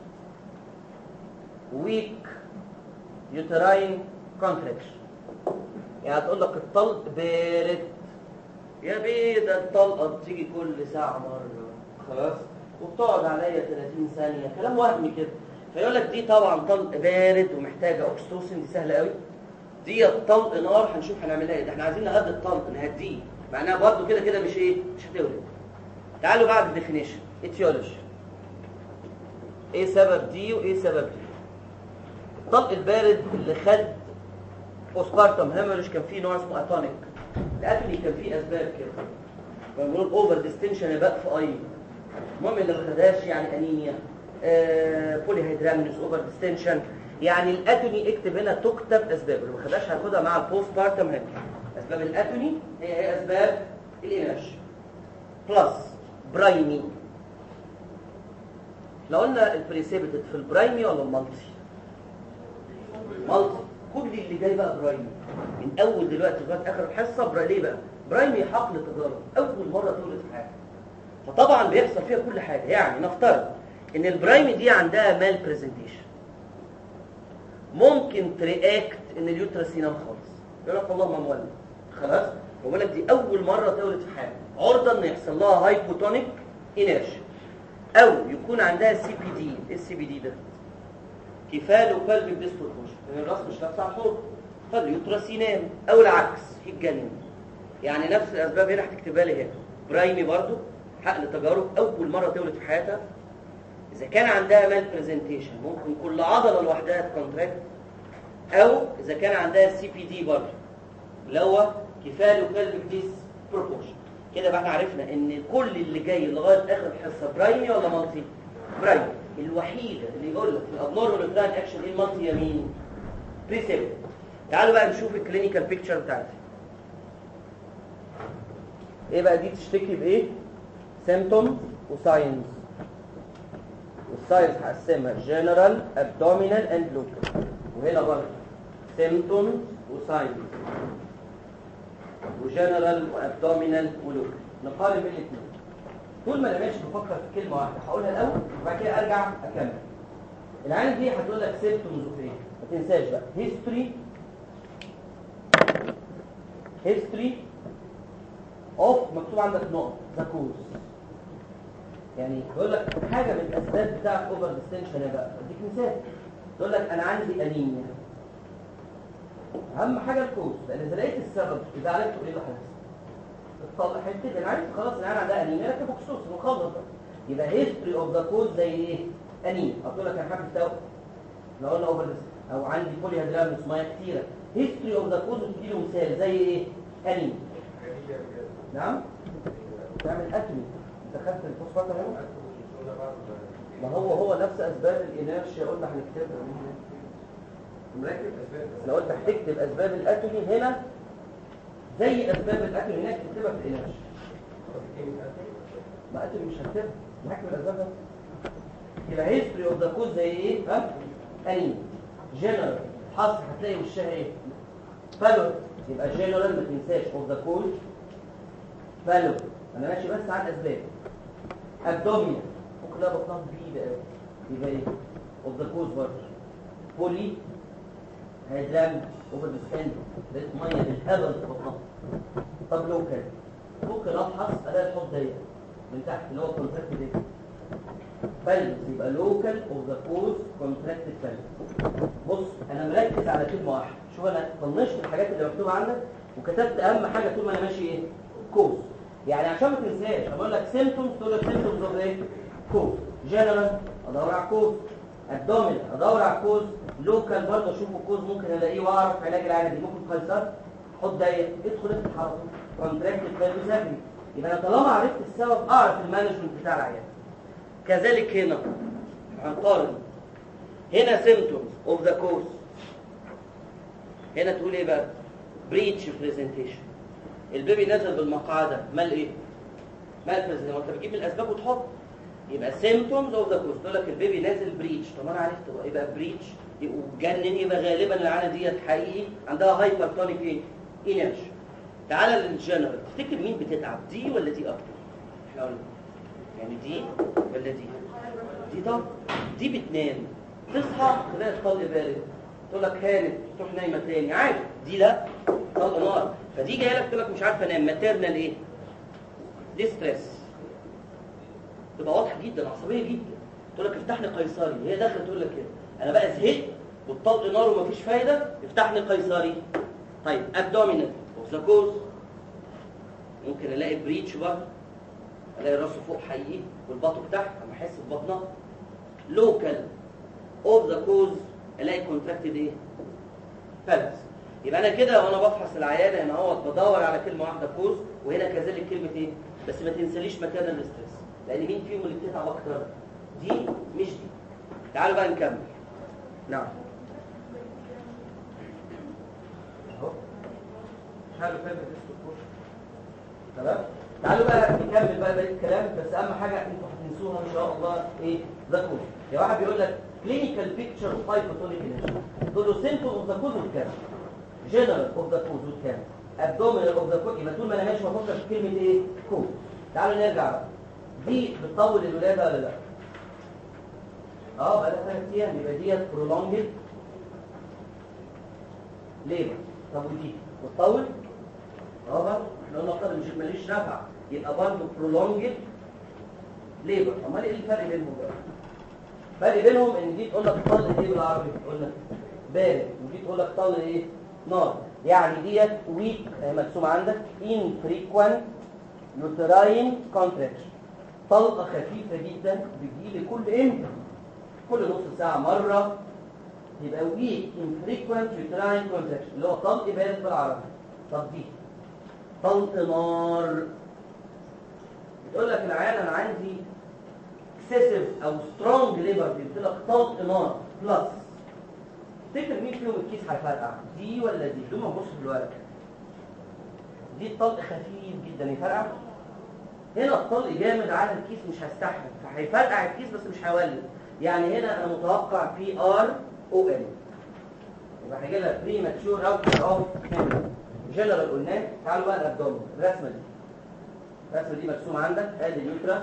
weak uterine contraction. يعني هتقول لك الطلق بارد يا بيه، ده الطلقه بتيجي كل ساعه مره خلاص وبتقعد عليا ثلاثين ثانيه، كلام وهمي كده. فيقول لك دي طبعا طلق بارد ومحتاجه اوكسيتوسين، دي سهله قوي. دي طلق نار هنشوف هنعملها ايه. ده احنا عايزين نهدي الطلق نهديه، معناها برضه كده كده مش ايه؟ مش هتولد. تعالوا بعد الديفينيشن. اتيولوجي. ايه سبب دي وايه سبب دي؟ الطلق البارد اللي خد بوستبارتم هيموريج كان فيه نوع اسمه اتونيك. الاتونيك كان فيه اسباب كده، بنقول اوفر ديستنشن يبقى في اي. المهم اللي ما خدهاش يعني انيميا، آه، بولي هيدرامنس، اوفر ديستنشن. يعني الاتوني اكتب هنا تكتب اسباب، اللي ما خدهاش هاخدها مع البوست بارتم هيموريج. اسباب الاتوني هي هي اسباب الانرشيا بلس برايمي. لو قلنا البريسيبيتد في البرايمي ولا المالتي؟ مالتي. كل اللي جاي بقى برايمي من اول دلوقتي لغايه اخر الحصه. برا ليه بقى؟ برايمي حقل تجارب، اول مره تولد في حاجه، فطبعا بيحصل فيها كل حاجه. يعني نفترض ان البرايمي دي عندها مال برزنتيشن، ممكن ترياكت ان اليوترس ينام خالص، يقول لك والله ما مولد خلاص، بقول لك دي اول مره تولد في حاجه، عرضه ان يحصل لها هايبوتونيك انيرشيا، او يكون عندها سي بي دي. ايه السي بي دي ده؟ كفال وقلب ديستورشن، لان الراس مش لابسه على الحوض، فاليوترس ينام، او العكس يتجنن. يعني نفس الاسباب هنا هتكتبها لي هنا. برايمي برضو حقل تجارب، اول مره تولد في حياتها. اذا كان عندها مال برزنتيشن ممكن كل عضله لوحدها تكونتراكت، او اذا كان عندها سي بي دي برضو اللي هو كفال وقلب ديس بروبورشن. كده بقى احنا عرفنا ان كل اللي جاي لغايه اخر الحصه برايمي ولا مالتي؟ برايمي. الوحيده اللي يقول لك في الابنورمال بلان اكشن ايه المالتي يمين؟ بريسيبت. تعالوا بقى نشوف الكلينيكال بيكتشر بتاعتها. ايه بقى دي تشتكي بايه؟ سيمبتومز وساينز. والساينز هقسمها جنرال ابدومينال اند لوكال، وهنا برضه سيمبتومز وساينز وجنرال وابدومينال ولوكال. نقارن بين الاثنين. طول ما انا ماشي بفكر في كلمه واحده هقولها الاول وبعد كده ارجع اكمل. العين دي هتقول لك سيمبتومز اوف ايه؟ ما تنساش بقى هيستوري هيستوري اوف مكتوب عندك نقط ذا كوز. يعني بيقول لك حاجه من الاسباب بتاعت اوفر ديستنشن. يا بقى اديك مثال، تقول لك انا عندي انيميا. اهم حاجه الكوز، لان اذا لقيت السبب اذا عرفت ايه اللي هيحصل تطلع حته. انا عرفت خلاص ان انا عندها انيميا لكن بخصوص مخلط. يبقى هيستوري اوف ذا كوز زي ايه؟ انيميا. اقول لك انا حابب توقف لو قلنا اوفر ديستنشن، او عندي بولي هيدرامس ميه كتيره. هيستوري اوف ذا كوز تدي له مثال زي ايه؟ انيميا. نعم؟ تعمل اتمي. انت خدت الفوسفات اهو. ما هو هو نفس اسباب الانيرشيا قلنا هنكتبها. مركب اسباب. لو قلت هتكتب اسباب الاتومي هنا زي اسباب الاتومي هناك تكتبها في الانيرشيا. ما اتومي مش هكتبها، هكتب الاسباب بس. يبقى هيستوري اوف ذا كوز زي ايه؟ ها؟ انيميا. جنرال حصر هتلاقي وشها ايه؟ فالو. يبقى جنرال ما تنساش اوف ذا كوز فالو. انا ماشي بس على الاسباب. ابدومينال ممكن لا بطنها بعيده قوي، يبقى ايه؟ اوف ذا كوز برضه. بولي هيدرام اوفر ديستند، لقيت ميه بالهبل في بطنها. طب لوكال ممكن ابحث الاقي الحوض ضيق من تحت اللي هو كونتراكت دي فالس. يبقى لوكال اوف ذا كوز كونتراكتد فالس. بص انا مركز على كلمه واحده. شوف انا طنشت الحاجات اللي مكتوبه عندك وكتبت اهم حاجه طول ما انا ماشي ايه؟ كوز. يعني عشان ما تنساش اقول لك سيمبتومز تقول لك سيمبتومز اوف ايه؟ كوز. جنرال ادور على كوز، ابدومينال ادور على كوز، لوكال برضه اشوف الكوز ممكن الاقيه واعرف علاج العاده دي. ممكن قيصر حط ضيق ادخل افتح على طول كونتراكتد فالس. يبقى انا طالما عرفت السبب اعرف المانجمنت بتاع العيان. كذلك هنا هنقارن هنا سيمبتومز اوف ذا كوز، هنا تقول ايه بقى؟ بريتش بريزنتيشن. البيبي نزل بالمقعده مال ايه؟ مال بريزنتيشن. انت بتجيب الاسباب وتحط. يبقى سيمبتومز اوف ذا كوز تقول لك البيبي نازل بريتش. طب انا عرفت بقى يبقى بريتش وجنن. يبقى غالبا العاده ديت حقيقي عندها هايبرتونيك ايه؟ انرجي. تعالى للجنرال، تفتكر مين بتتعب؟ دي ولا دي اكتر؟ احنا قلنا يعني دي ولا دي؟ دي طب دي بتنام تصحى تلاقي الطلق بارد تقول لك هانت تروح نايمه تاني عادي. دي لا طلق نار. فدي جايه لك تقول لك مش عارفه انام. ماتيرنال ايه؟ دي ستريس. تبقى واضحه جدا عصبيه جدا. تقول لك افتح لي قيصري. هي داخله تقول لك كده انا بقى زهقت والطلق نار ومفيش فايده افتح لي قيصري. طيب ابدومينال اوف ذا كوز ممكن الاقي بريتش برضه، الاقي راسه فوق حقيقي والبطن تحت اما احس ببطنها. لوكال اوف ذا كوز الاقي كونتراكتد ايه؟ فالس. يبقى انا كده وانا بفحص العيانه هنا اهوت بدور على كلمه واحده كوز، وهنا كذلك كلمه ايه؟ بس ما تنساليش ماتيرنال ستريس، لان مين فيهم اللي بتتعب اكتر؟ دي مش دي. تعالوا بقى نكمل. نعم اهو حلو فاهم الديسكورس. تمام. تعالوا بقى نكمل بقى بقيه الكلام، بس اهم حاجه انتوا هتنسوها ان شاء الله ايه ذا كوز. يا واحد بيقول لك كلينيكال بيكتشر اوف هايبوتونيك انرجي، تقول له سيمبتوم اوف ذا كوز والكام، جنرال اوف ذا كوز والكام، ابدومينال اوف ذا كوز. يبقى طول ما انا ماشي بفكر في كلمه ايه كوز. تعالوا نرجع بقى، دي بتطول الولاده ولا لا؟ اه بقى لها ثلاث ايام، يبقى ديت برولونجد ليبر. طب ودي بتطول؟ اه برضه احنا قلنا قدر مش ماليش نفع، يبقى برضه برولونجد ليبر. امال ايه الفرق بينهم بقى؟ الفرق بينهم ان دي تقول لك طل ايه بالعربي؟ تقول لك بارد، ودي تقول لك طل ايه؟ نار. يعني ديت ويك مرسوم عندك infrequent uterine contraction، طلقه خفيفه جدا بتجيلي كل امتى؟ كل نص ساعه مره. يبقى ويك infrequent uterine contraction اللي هو طلق بارد بالعربي. طب دي طلق نار، بتقول لك العيان انا عندي اكسسيف او سترونج ليبر، بيقول لك طلق نار بلس. تفتكر مين فيهم الكيس هيفرقع؟ دي ولا دي؟ دول ما نبص في الورق. دي الطلق خفيف جدا يفرقع، هنا الطلق جامد على الكيس مش هيستحمل فهيفرقع الكيس بس مش هيولد. يعني هنا انا متوقع بي ار او ال، يبقى هيجي لها بري ماتشور اوت اوف جنرال قلناه. تعالوا بقى الابدومين، الرسمه دي الرسمه دي مرسومه عندك، ادي اليوترس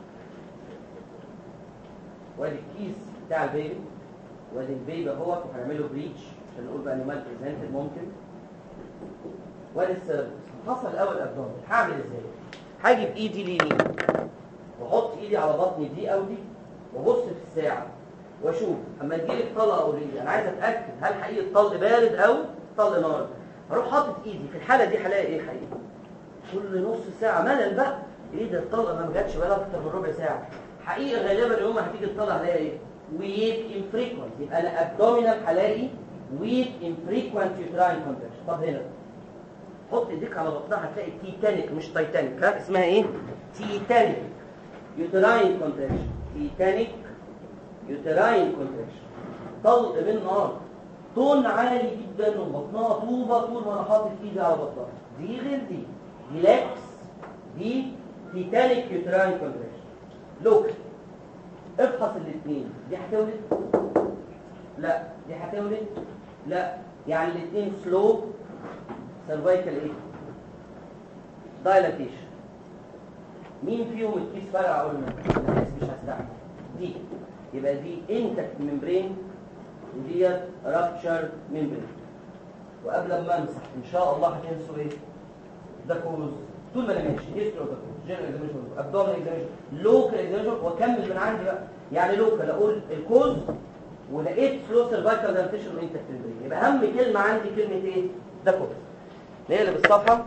وادي الكيس بتاع البيبي وادي البيبي اهوت، وهنعمل له بريتش عشان نقول بقى انه مال بريزنتد ممكن. وادي السيرفكس. حصل الاول ابدومين، هعمل ازاي؟ هاجي بايدي اليمين واحط ايدي على بطني دي او دي وابص في الساعه واشوف اما تجيلي الطلقه او رجلي، انا عايز اتاكد هل حقيقي الطلق بارد او طلق نار. هروح حاطط ايدي في الحاله دي هلاقي ايه حقيقي؟ كل نص ساعه ملل بقى، ايه ده الطلقه ما جاتش بقى اكتر من ربع ساعه. حقيقه غالبا يوم ما هتيجي الطلقه هلاقي ايه؟ ويك انفريكوينت. يبقى انا ابدومينال هلاقي ويك انفريكوينت يوتراين كونتراكشن. طب هنا حط ايديك على بطنها هتلاقي تيتانيك مش تايتانيك، ها اسمها ايه؟ تيتانيك يوتراين كونتراكشن. تيتانيك يوتراين كونتراكشن، طلق من نار، تون عالي جدا وبطنها طوبه طول ما انا حاطط ايدي على بطنها. دي غير دي، دي لاكس، دي تيتانيك يوتراين كونتراكشن. لوك افحص الاثنين، دي هتولد؟ لا. دي هتولد؟ لا. يعني الاثنين سلو سيرفايكال ايه؟ دايلاتيشن. مين فيهم الكيس فرع قلنا؟ الناس مش هستعمل دي، يبقى دي انتكت ممبرين وديت رابتشر ممبرين. وقبل ما امسح ان شاء الله هتنسوا ايه؟ ده كوز. طول ما انا ماشي هيسترو ده كوز، جنرال اكزامينشن، ابدومينال اكزامينشن، لوكال اكزامينشن، واكمل من عندي بقى. يعني لوكال اقول الكوز ولقيت سلو سيرفايكال دايلاتيشن وانتكت ممبرين، يبقى اهم كلمه عندي كلمه ايه؟ ده كوز. نقلب الصفحه.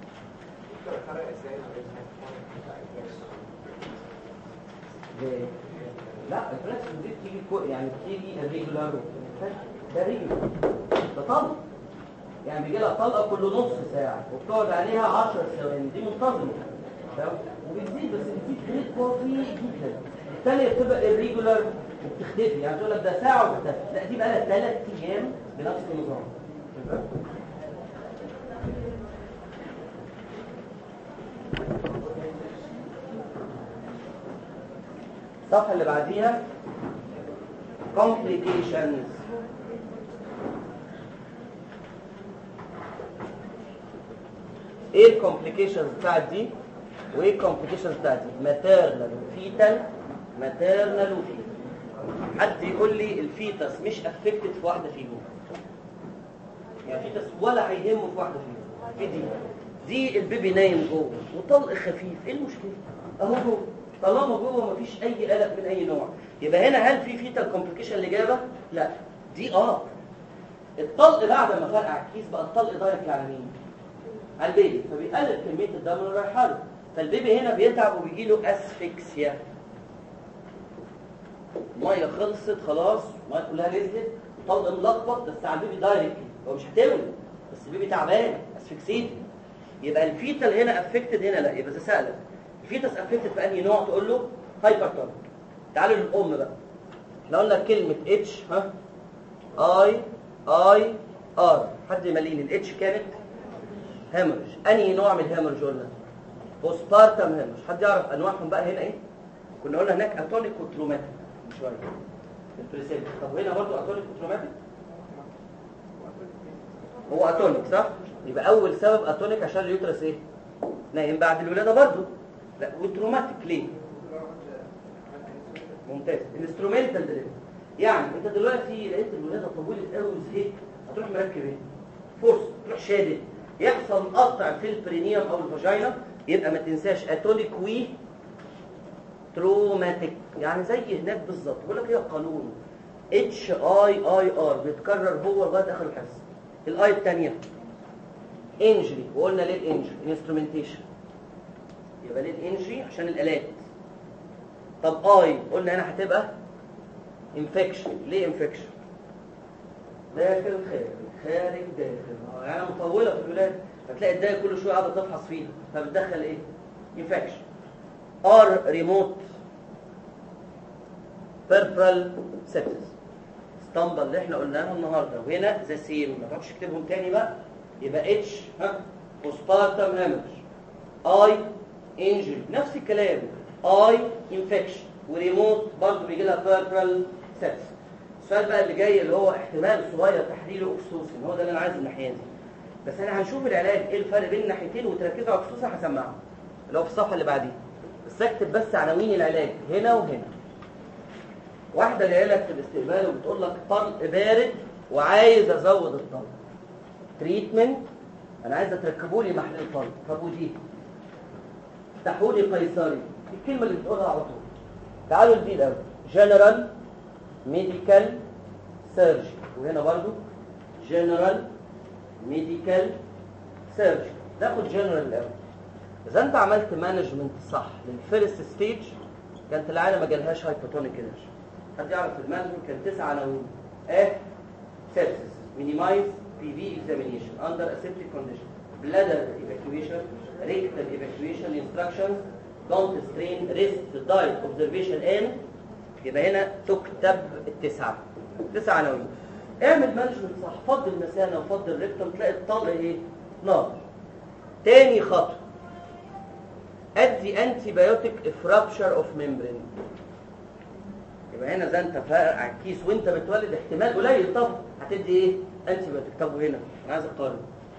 لا الفلاكس دي بتيجي كو... يعني بتيجي الريجولار، ده ريجولار، ده طلق يعني بيجي لها طلقه كل نص ساعه وبتقعد عليها عشر ثواني، دي منتظمه تمام، وبتزيد بس بتزيد ريت بطيء جدا. الثانيه بتبقى الريجولار وبتختفي، يعني تقول لك ده ساعه وبتختفي، لا دي بقى لها ثلاث ايام بنفس النظام. الصفحة اللي بعديها complications. ايه الكومبليكيشنز بتاعت دي وايه الكومبليكيشنز بتاعت دي؟ ماتيرنال وفيتال، ماتيرنال وفيتال. حد يقول لي الفيتس مش افكتد في واحده فيهم؟ يعني فيتس ولا هيهمه في واحده فيهم. في دي دي البيبي نايم جوه وطلق خفيف، ايه المشكله؟ اهو جوه، طالما جوه مفيش اي قلق من اي نوع. يبقى هنا هل في فيتال كومبليكيشن الاجابه؟ لا. دي اه الطلق بعد ما فرقع الكيس بقى الطلق دايركت على مين؟ على البيبي، فبيقلل كميه الدم اللي رايحه له، فالبيبي هنا بيتعب وبيجي له اسفكسيا. الميه خلصت خلاص، الميه كلها نزلت، الطلق ملخبط بس على البيبي دايركت، هو مش هتولد بس البيبي تعبان اسفكسيتي. يبقى الفيتال هنا افكتد، هنا لا. يبقى اذا سالك الفيتس افكتد في انهي نوع تقول له هايبرتونيك. تعالوا للام بقى، احنا قلنا كلمه اتش ها اي اي ار، حد يمليني الاتش كانت هيموريج. انهي نوع من الهيموريج قلنا؟ بوسبارتم هيموريج. حد يعرف انواعهم بقى هنا ايه؟ كنا قلنا هناك اتونيك وتروماتيك من شويه البريسيبت. طب هنا برضه اتونيك وتروماتيك؟ هو اتونيك صح؟ يبقى اول سبب اتونيك عشان اليوترس ايه؟ نايم بعد الولاده برضه. لا وتروماتيك ليه؟ ممتاز. انسترومنتال ديليفري، يعني انت دلوقتي لقيت الولاده طولت قوي وزهقت، هتروح مركب ايه؟ فورس، تروح شادد، يحصل قطع في البرينيوم او الفاجينا، يبقى ما تنساش اتونيك وي تروماتيك. يعني زي هناك بالظبط، بقول لك ايه القانون اتش اي اي ار بيتكرر هو لغايه اخر الحصه. الاي الثانيه انجري، وقلنا ليه الانجري؟ انسترومنتيشن، يبقى ليه الانجري؟ عشان الالات. طب اي قلنا هنا هتبقى انفكشن. ليه انفكشن؟ داخل خارج خارج داخل، يعني مطوله في الولاده، فتلاقي الدايه كل شويه قاعده تفحص فيها، فبتدخل ايه؟ انفكشن. ار ريموت بيربرال سيبسس، اسطمبه اللي احنا قلناها النهارده، وهنا ذا سيم، ما تقعدش تكتبهم تاني بقى. يبقى اتش ها بوسبارتم هيموريج، اي انجري نفس الكلام، اي انفكشن، وريموت برضه بيجي لها بيربرال سيبسس. السؤال بقى اللي جاي اللي هو احتمال صغير تحليله اوكسوسين، هو ده اللي انا عايزه الناحيه دي. بس احنا هنشوف العلاج ايه الفرق بين الناحيتين وتركزوا على اوكسوسين، هسمعهم اللي هو في الصفحه اللي بعديها. بس اكتب بس عناوين العلاج هنا وهنا. واحده جايه لك في الاستقبال وبتقول لك طلق بارد وعايز ازود الطلق. تريتمنت، انا عايزه تركبوا لي محل الطلق. طب ودي؟ افتحوا لي قيصري، دي الكلمه اللي بتقولها على طول. تعالوا لدي الاول، جنرال ميديكال سيرجري، وهنا برضو جنرال ميديكال سيرجري. ناخد جنرال الاول. اذا انت عملت مانجمنت صح للفيرست ستيج، كانت العيله ما جالهاش هايبوتونيك انرجي. حد يعرف المانجمنت كان تسعه عناوين. ا سيبسس، مينيمايز بي في اكزامينيشن اندر اسيبتيك كونديشن، بلادر ايفاكيويشن، ريكتال ايفاكيويشن، انستراكشنز، دونت سترين، ريست، دايت، اوبزرفيشن ان. يبقى هنا تكتب التسعه تسع عناوين. اعمل مانجمنت صح، فض المثانه وفض الريكتوم، تلاقي الطلق ايه؟ نار. تاني خطوه، ادي انتي بايوتيك اف رابشر اوف ميمبرين. يبقى هنا زي انت فارق على الكيس وانت بتولد، احتمال قليل طب هتدي ايه؟ انتي بايوتيك. طب وهنا انا عايز اقارن،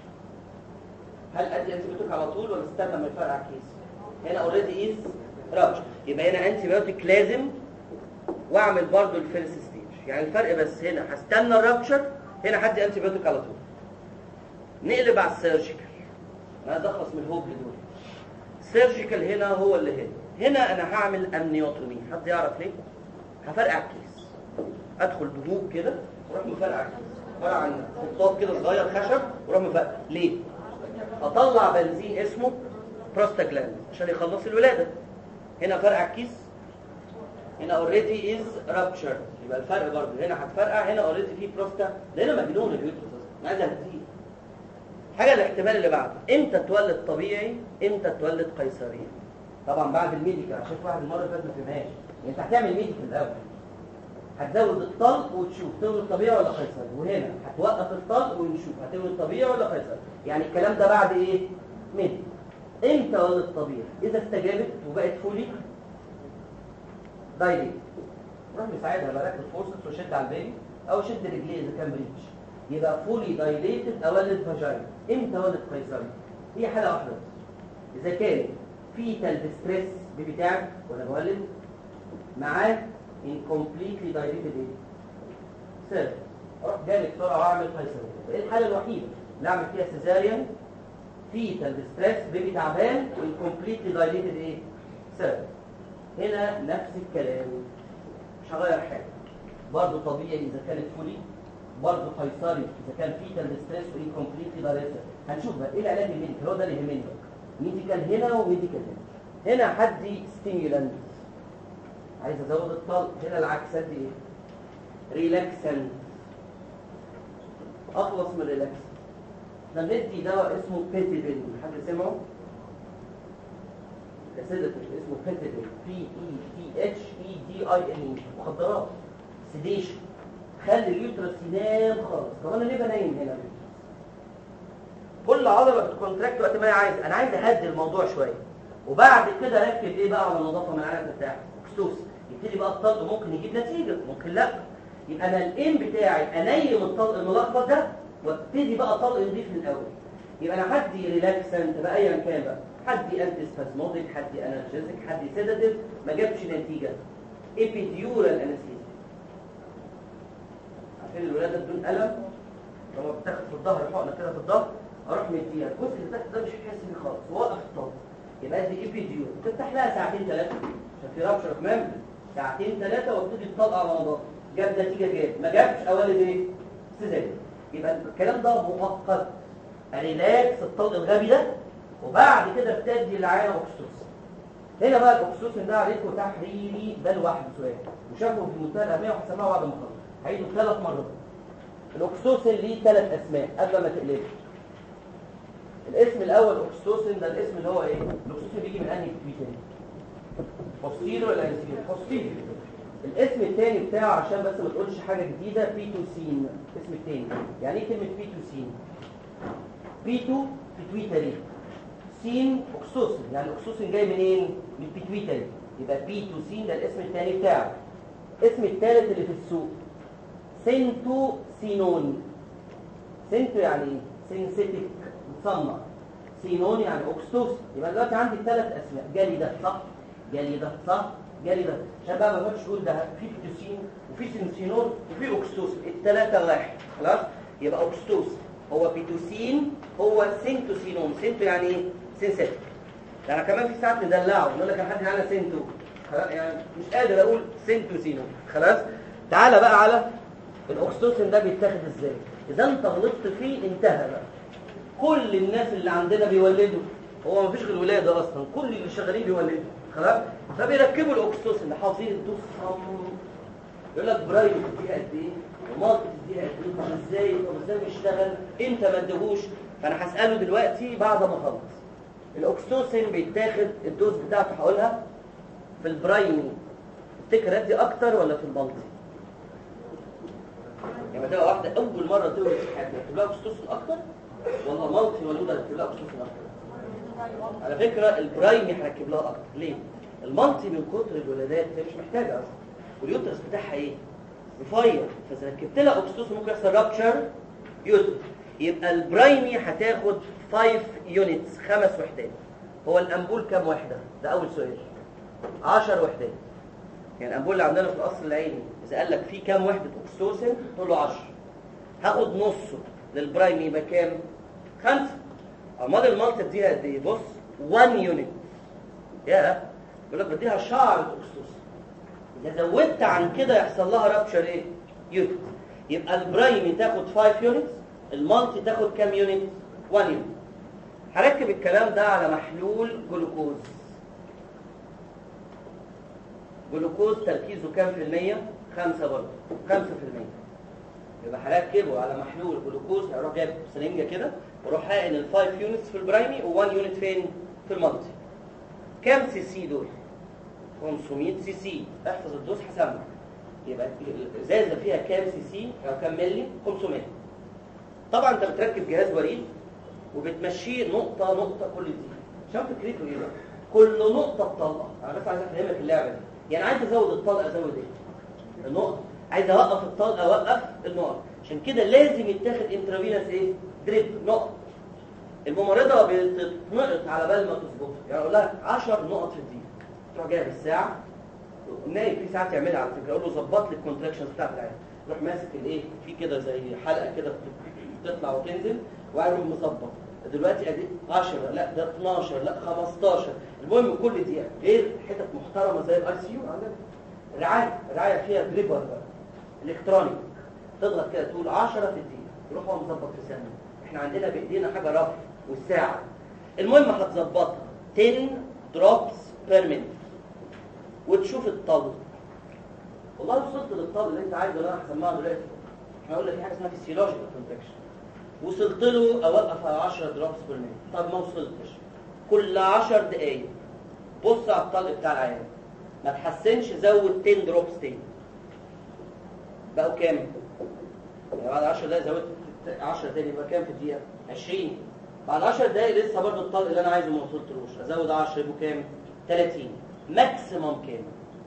هل ادي انتي بايوتيك على طول ولا استنى لما يفرقع على الكيس؟ هنا اوريدي از رابشر، يبقى هنا انتي بايوتيك لازم، واعمل برضو الفيرست ستيج. يعني الفرق بس هنا هستنى الرابشر، هنا هدي انتي بايوتيك على طول. نقلب على السيرجيكال، انا عايز اخلص من الهوب دول. السيرجيكال هنا هو اللي هنا هنا انا هعمل امنيوتومي. حد يعرف ليه؟ هفرقع الكيس، ادخل بهوب كده واروح مفرقع الكيس، عباره عن خطاف كده صغير خشب واروح مفرقع. ليه؟ اطلع بنزين اسمه بروستاجلاند عشان يخلص الولاده. هنا فرقع الكيس، هنا اوريدي از رابتشر، يبقى الفرق برضه هنا هتفرقع، هنا اوريدي في بروستا. ده هنا مجنون اليوترس، انا عايز اهديه. حاجه الاحتمال اللي بعده، امتى تولد طبيعي، امتى تولد قيصري؟ طبعا بعد الميديكال، عشان في واحد المره اللي فاتت ما فهمهاش. انت هتعمل ميديكال الاول، هتزود الطلق وتشوف تولد طبيعي ولا قيصري، وهنا هتوقف الطلق ونشوف هتولد طبيعي ولا قيصري. يعني الكلام ده بعد ايه؟ ميديكال. امتى ولد طبيعي؟ اذا استجابت وبقت فولي دايليت، روح مساعدها بقى، ركز فورسز وشد على البيبي او شد رجليه اذا كان بريتش، يبقى فولي دايليتد اولد فاجينا. امتى ولد قيصري؟ هي حاله واحده بس، اذا كان فيتال ديستريس بيبي بتاعك وانا بولد معاه انكمبليتلي دايليتد ايه؟ سيرفس، اروح جالي بسرعه واعمل قيصري. ايه الحاله الوحيده اللي اعمل فيها سيزاريان؟ فيتال ديستريس بيبي تعبان وانكمبليتلي دايليتد ايه؟ سيرفس. هنا نفس الكلام، مش هغير حاجه، برضه طبيعي اذا كانت فولي، برضه قيصري اذا كان فيتال ستريس وانكمبليتلي دايليتد. هنشوف بقى ايه العلاج الميديكال، هو ده اللي يهمني. ميديكال هنا وميديكال هنا. هنا هدي ستيمولانت، عايز ازود الطلق، هنا العكس هدي ايه؟ ريلاكسنت، اخلص من الريلاكس. احنا بندي دواء اسمه بيتيبين، حد سمعه؟ سيداتيف اسمه بيتيبين، بي اي تي اتش اي دي اي ان، مخدرات، سيديشن، خلي اليوترس ينام خالص. طب انا ليه بنام هنا؟ كل عضله بتكونتراكت وقت ما هي عايزه، انا عايز اهدي الموضوع شويه. وبعد كده ركب ايه بقى على النظافه من العنب بتاعك اكسوس، يبتدي بقى الطلق ممكن يجيب نتيجه ممكن لا. يبقى انا الايم بتاعي انيم الطلق الملخبط ده وابتدي بقى طلق نضيف من الاول. يبقى انا حدي ريلاكسنت بقى ايا كان بقى، حدي انتي سبازموديك، حدي انالجيزك، حدي سيداتيف، ما جابش نتيجه، ايبيديورال انستيزيا. عشان الولاده بدون الم لما بتاخد في الظهر حقنه كده في الظهر اروح مديها الجزء اللي تحت ده مش هتحس بيه خالص ووقف الطلق، يبقى دي ايبيديور تفتح لها ساعتين ثلاثه عشان في رابشر اوف ميمبرين، ساعتين ثلاثه وابتدي الطلق على نظافه. جاب نتيجه جاب، ما جابش اولد ايه؟ سيزاريان. يبقى الكلام ده مؤقت، ريلاكس الطلق الغبي ده وبعد كده ابتدي العينه اوكسيتوسين. هنا بقى الاوكسيتوسين ده عليكم تحريري ده لوحده سؤال وشافه في منتهى الاهميه وهسمعه بعد ما اخلص، هعيده ثلاث مرات. الاوكسيتوسين ليه ثلاث اسماء قبل ما تقلبه. الاسم الاول اوكسيتوسين ده الاسم اللي هو ايه؟ الاوكسيتوسين بيجي من انهي بيتين؟ بوستيرو ولا انتيرو؟ بوستيرو. الاسم الثاني بتاعه عشان بس ما تقولش حاجه جديده بيتوسين، الاسم الثاني. يعني ايه كلمه بيتوسين؟ بيتو بيتويتري، سين اوكسوسين، يعني الاوكسوسين جاي منين؟ من البيتويتري، يبقى بيتوسين ده الاسم الثاني بتاعه. الاسم الثالث اللي في السوق سينتو سينون. سينتو يعني ايه؟ سينسيتيك مصنع، سينون يعني اوكسوسين. يبقى دلوقتي عندي ثلاث اسماء، جالي ده صح، جالي ده صح، جالي ده، عشان بقى ما تقعدش تقول ده في بيتوسين وفي سينسينون وفي اوكسوسين، الثلاثه واحد خلاص. يبقى اوكسوسين هو بيتوسين هو سينتوسينون. سينتو يعني ايه؟ سينسيتيك. ده انا كمان في ساعات ندلعه نقول لك حد على سينتو يعني مش قادر اقول سينتوسينون خلاص. تعالى بقى على الاوكسيتوسين ده بيتاخد ازاي. اذا انت غلطت فيه انتهى بقى. كل الناس اللي عندنا بيولدوا، هو ما فيش غير الولاده اصلا، كل اللي شغالين بيولدوا خلاص. فبيركبوا الاوكسيتوسين ده حافظين الدوس، يقول لك برايم تديها قد ايه ومالت تديها قد ايه ازاي، طب ازاي بيشتغل، انت ما ادهوش. فانا هساله دلوقتي بعد ما اخلص. الاوكسيتوسين بيتاخد الدوز بتاعته هقولها في البرايمي، تفتكر ادي اكتر ولا في المالتي؟ يعني تبقى واحده اول مره تولد في حياتها تكتب لها اوكسيتوسين اكتر ولا مالتي ولوده تكتب لها اوكسيتوسين اكتر؟ على فكره البرايمي هركب لها اكتر. ليه؟ المالتي من كتر الولادات هي مش محتاجه اصلا واليوترس بتاعها ايه؟ رفيع، فاذا ركبت لها اوكسيتوسين ممكن يحصل رابتشر يوترس. يبقى البرايمي هتاخد خمسة يونتس، خمس وحدات. هو الامبول كام وحده؟ ده اول سؤال. عشر وحدات. يعني الامبول اللي عندنا في القصر العيني اذا قال لك فيه كام وحده اوكسيتوسين تقول له عشرة. هاخد نصه للبرايمي يبقى كام؟ خمسة. امال المالتي اديها قد ايه؟ بص واحد يونت. يا بيقول لك بديها شعر اوكسيتوسين. اذا زودت عن كده يحصل لها رابتشر ايه؟ يونت. يبقى البرايمي تاخد خمسة يونتس، المالتي تاخد كام يونت؟ واحد يونت. هركب الكلام ده على محلول جلوكوز. جلوكوز تركيزه كام في المية؟ خمسة برضه، خمسة في المية. يبقى هركبه على محلول جلوكوز، هروح جايب سرنجة كده واروح حاقن ال خمسة يونتس في البرايمي و1 يونت فين؟ في المالتي. كام سي سي دول؟ خمسمية سي سي. احفظ الدوز هسمع. يبقى الازازه فيها كام سي سي او كام ملي؟ خمسمية. طبعا انت بتركب جهاز وريد وبتمشيه نقطه نقطه كل دي. عشان فكرته ايه بقى؟ كل نقطه بطلقه. انا بس عايز افهمك اللعبه دي. يعني عايز ازود الطلقه ازود ايه؟ النقطه. عايز اوقف الطلقه اوقف النقط. عشان كده لازم يتاخد انترافينوس ايه؟ دريب نقط. الممرضه بتتنقط على بال ما تظبطها، يعني اقول لها عشر نقط في الدقيقه. تروح جايب الساعه، النايم في ساعات يعملها على فكره، اقول له ظبط لي الكونتراكشنز بتاعت العين. يروح ماسك الايه؟ في كده زي حلقه كده بتطلع وتنزل وقاعد مظبط. دلوقتي ادي عشرة، لا ده اتناشر، لا خمستاشر. المهم كل دقيقه غير حتت محترمه زي الاي سي يو عندنا. رعايه، رعايه فيها دريبر بقى الكترونيك. تضغط كده تقول عشرة في الدقيقه، يروح هو مظبط في ثانيه. احنا عندنا بايدينا حاجه رف والساعه. المهم هتظبطها عشرة دروبس بير مينيت وتشوف الطلق. والله وصلت للطلق اللي انت عايزه اللي انا هسمعه دلوقتي. احنا قلنا في حاجه اسمها فيسيولوجيكال كونتراكشن. وصلت له اوقف على عشرة دروبس بير مينيت. طب ما وصلتش، كل عشر دقائق بص على الطلق بتاع العيان. ما تحسنش زود عشرة دروبس تاني. بقوا كام؟ يعني بعد عشر دقائق زودت عشرة تاني يبقى كام في الدقيقه؟ عشرين. بعد عشر دقايق لسه برضه الطلق اللي انا عايزه ما وصلتلوش، ازود عشرة يبقوا كام؟ ثلاثين. ماكسيمم كام؟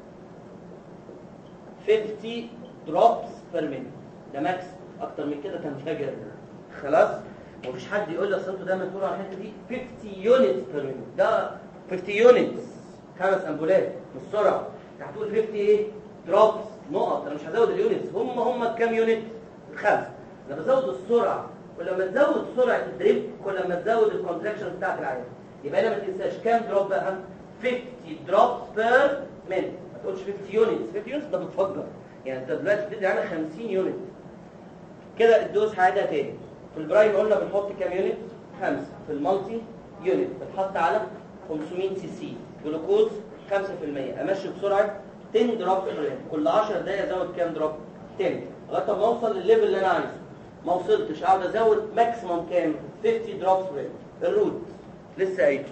خمسين دروبس بير مينيت. ده ماكس، اكتر من كده تنفجر خلاص. ومفيش حد يقول لي اصل انتوا دايما تقولوا على الحته دي خمسين يونت بير مينيت. ده خمسين يونتس، خمس امبولات مش سرعه. انت هتقول خمسين ايه؟ دروبس، نقط. انا مش هزود اليونتس، هم هم كام يونت؟ خمسه. انا بزود السرعه، ولما تزود سرعه الدريب كل ما تزود الكونتراكشن بتاعت العيان. يبقى انا ما تنساش كام دروب بقى؟ خمسين دروبس بير مينيت. ما تقولش خمسين يونتس، خمسين يونتس ده بتفجر. يعني انت دلوقتي بتدي على خمسين يونت كده. الدوز هعيدها تاني. في البرايم قلنا بنحط كام يونت؟ خمسة. في المالتي يونت بتحط على خمسمية سي سي جلوكوز خمسة في المية. امشي بسرعه عشرة دروب كل عشر دقايق. ازود كام دروب؟ عشرة لغايه ما اوصل للليفل اللي انا عايزه. ما وصلتش اقعد ازود ماكسيموم كام؟ خمسين دروبس بير. الروت لسه قايله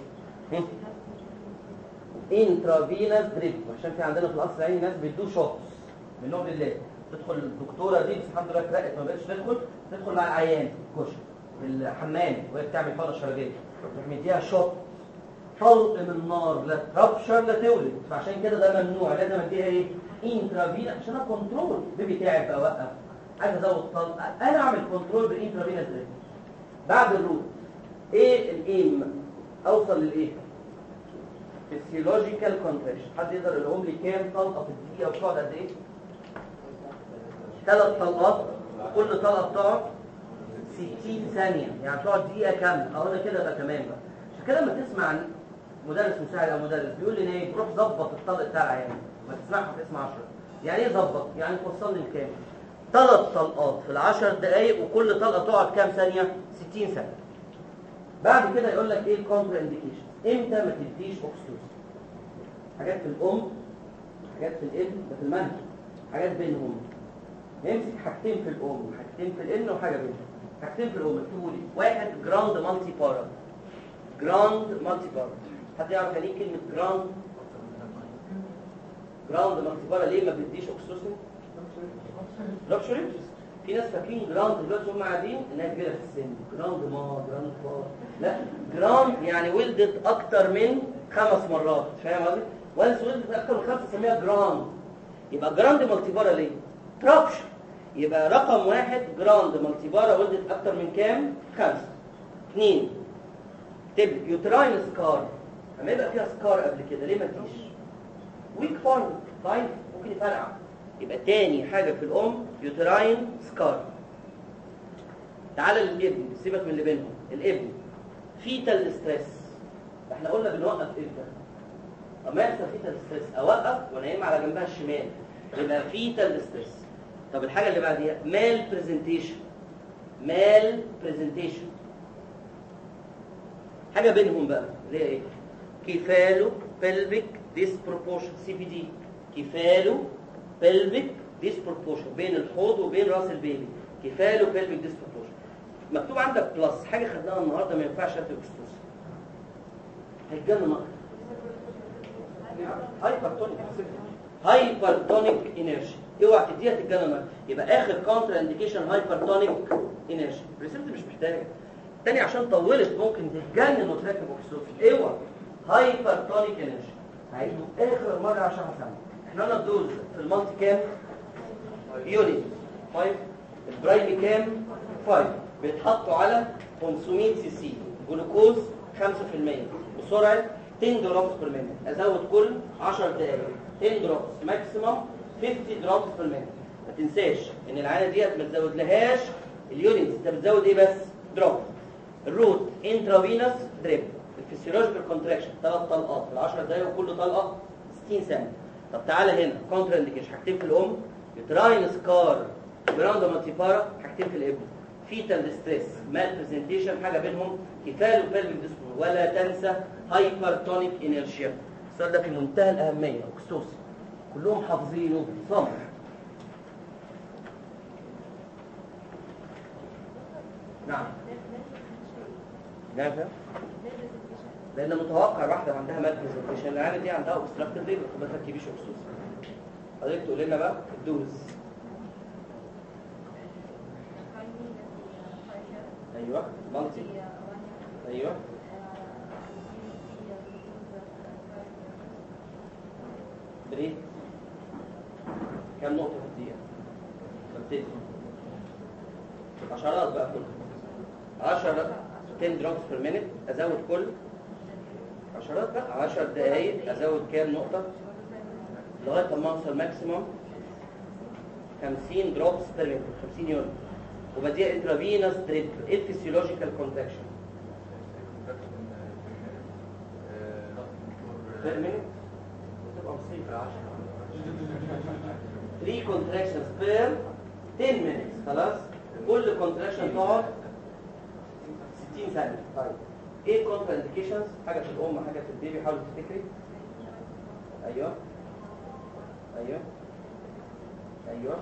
انترافينوس دريب، عشان في عندنا في القصر العيني ناس بيدوا شوتس منهم لله. تدخل الدكتوره دي بس الحمد لله اترقت ما بقتش تدخل، تدخل مع العيان كشك في الحمام وهي بتعمل حاله شرجيه، تروح مديها شوت طلق من النار، لا تربشر لا تولد. فعشان كده ده ممنوع، لازم اديها ايه؟ انترافينوس عشان اكونترول. بيبي تعب اوقف، عايز ازود طلق، انا اعمل كنترول بالانترافينوس دريب. بعد الروت ايه الايم؟ اوصل للايه؟ فيسيولوجيكال كونتراكشن. حد يقدر يقول لي كام طلقه في الدقيقه وبتقعد قد ايه؟ ثلاث طلقات، كل طلقه بتقعد ستين ثانيه، يعني بتقعد دقيقه كامله. اهو ده كده بقى تمام بقى. عشان كده لما تسمع عن مدرس مساعد او مدرس بيقول لي ايه؟ روح ظبط الطلق بتاع العيان، ما تسمعها في اسم عشرة. يعني ايه ظبط؟ يعني توصلني لكام؟ ثلاث طلقات في العشر دقايق، وكل طلقه تقعد كام ثانيه؟ ستين ثانيه. بعد كده يقول لك ايه الكونترا انديكيشن؟ امتى ما تديش اوكسيتوسين؟ حاجات في الام، حاجات في الابن، ده في المنهج، حاجات بينهم. نمسك حاجتين في الام وحاجتين في الابن وحاجه بينهم. حاجتين في الام اكتبوا لي. واحد جراند مالتي بارا. جراند مالتي بارا. حد يعرف يعني ايه كلمه جراند؟ جراند مالتي بارا ليه ما بتديش اوكسيتوسين؟ لوكشري. في ناس فاكرين جراند دلوقتي هم قاعدين انها كبيره في السن. جراند ما جراند بار، لا جراند يعني ولدت اكتر من خمس مرات. فاهم قصدي؟ وانس ولدت اكتر من خمسه تسميها جراند. يبقى جراند مالتيبارا ليه؟ ترابشر. يبقى رقم واحد جراند مالتيبارا ولدت اكتر من كام؟ خمسه. اثنين تبقى يوتراين سكار. لما يبقى فيها سكار قبل كده ليه ما تديش؟ ويك فورم ضعيف ممكن يفرقع. يبقى تاني حاجه في الام يوتراين سكار. تعالى للابن، سيبك من اللي بينهم. الابن فيتال ستريس. احنا قلنا بنوقف امتى؟ اما يحصل فيتال ستريس اوقف وانا نايم على جنبها الشمال، يبقى فيتال ستريس. طب الحاجه اللي بعديها مال برزنتيشن. مال برزنتيشن حاجه بينهم بقى اللي هي ايه؟ كيفالو بلفيك ديسبروبورشن. سي بي دي كيفالو بلفيك ديسبروبورشن بين الحوض وبين راس البيبي. كيفالو بلفيك ديسبروبورشن. مكتوب عندك بلس حاجه خدناها النهارده ما ينفعش ادي اوكسيتوسين، هيتجنن اكتر. هايبرتونيك هايبرتونيك انرجي. اوعى تديها تتجنن اكتر. يبقى اخر كونتر انديكيشن هايبرتونيك انرجي. الريسبت مش محتاج تاني عشان طولت ممكن تتجنن وتركب اوكسيتوسين. اوعى هايبرتونيك انرجي. هعيده اخر مره عشان هسمع. احنا قلنا الدوز في المالتي كام؟ يونت خمسة. البرايم كام؟ خمسة. بيتحطوا على خمسمية سي سي جلوكوز خمسة في المية بسرعه عشرة دروبس بير مينيت. ازود كل عشر دقائق عشرة دروبس ماكسيمم خمسين دروبس بير مينيت. ما تنساش ان العينه ديت ما تزودلهاش اليونتس، انت بتزود ايه بس؟ دروب. الروت انترافينوس دريب. الفسيولوجيكال كونتراكشن ثلاث طلقات في عشر دقائق وكل طلقه ستين ثانيه. طب تعالى هنا كونترا انديكيشن. حاجتين في الام يوتراين سكار جراند مالتيبارا. حاجتين في الابن فيتال ستريس مال برزنتيشن. حاجه بينهم كيفالو بلفيك ديسبروبورشن. ولا تنسى هايبرتونيك انيرشيا. السؤال ده في منتهى الاهميه. اوكسيتوسين كلهم حافظينه صم. نعم نعم. لان متوقع واحده عندها مال برزنتيشن العيال دي عندها اوبستراكتيف ليبر ما تركبيش اوكسيتوسين. حضرتك تقول لنا بقى الدوز. ايوه مالتي ايوه بريد كم نقطة في الدقيقة؟ ببتدي عشرات بقى كلها عشرة عشرة drops per minute ازود كل عشرات بقى عشر دقايق ازود كام نقطة لغاية ما اوصل ماكسيموم خمسين drops per minute خمسين يونت وبديها انترافينوس دريب. ايه الفسيولوجيكال كونتراكشن؟ per minute بتبقى مصيبة عشرة three contractions per ten minutes خلاص. كل contraction تقعد ستين ثانية. طيب ايه الكونترا انديكيشنز؟ حاجة في الأم حاجة في البيبي حاول تفتكري. ايوه ايوه ايوه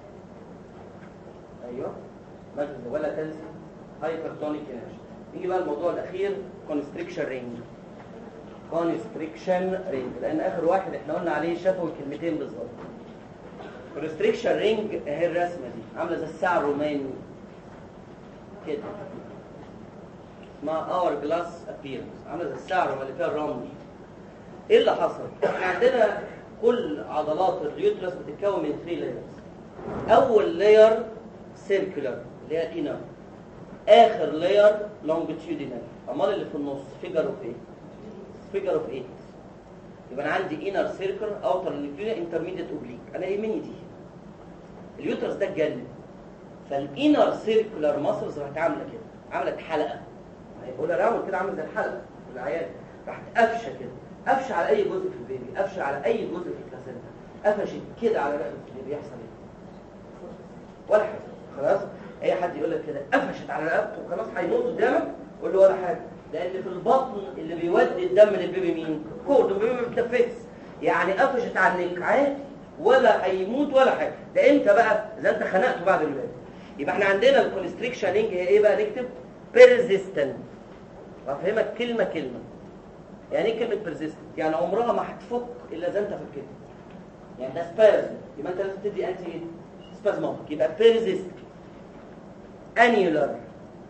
ايوه مجد ولا تنسي هايبرتونيك انرجي. نيجي بقى الموضوع الأخير كونستريكشن رينج. كونستريكشن رينج لأن آخر واحد احنا قلنا عليه شافوا كلمتين بالظبط. كونستريكشن رينج اهي الرسمة دي عاملة زي الساعة الروماني كده اسمها اور جلاس ابيرنس عامله زي الساعه اللي فيها الرمل. ايه اللي حصل؟ احنا عندنا كل عضلات اليوترس بتتكون من ثلاث لايرز. اول لاير سيركولار اللي هي الانر، اخر لاير لونجيتيودينال، امال اللي في النص فيجر اوف ايه؟ فيجر اوف ثمانية. يبقى انا عندي انر سيركولار اوتر نيوكلير انترميديت اوبليك. انا يهمني دي اليوترس ده اتجنن فالانر سيركولار ماسلز راحت عامله كده عملت حلقه هيقول راوند كده عامل زي الحلقه في العيان راحت قفشه كده قفشه على اي جزء في البيبي قفشه على اي جزء في البلاسنتا قفشت كده على رقبه البيبي يحصل ايه؟ ولا حاجه خلاص. اي حد يقول لك كده قفشت على رقبته وخلاص هيموت قدامك قول له ولا حاجه لان في البطن اللي بيودي الدم للبيبي مين؟ كود البيبي ما بيتنفسش يعني قفشت على النك عادي ولا هيموت ولا حاجه. ده امتى بقى؟ اذا انت خنقته بعد الولاده. يبقى احنا عندنا الكونستريكشن رينج هي ايه بقى؟ نكتب بيرزيستنت وافهمك كلمه كلمه. يعني ايه كلمه بيرزيستنت؟ يعني عمرها ما هتفك الا اذا انت فكيتها. يعني ده سبازم يبقى انت لازم تدي انتي ايه؟ سبازموتيك. يبقى بيرزيستنت انيولار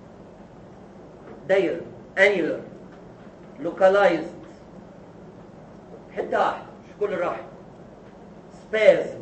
داير انيولار لوكالايزد حته واحده مش كل الراحه سبازم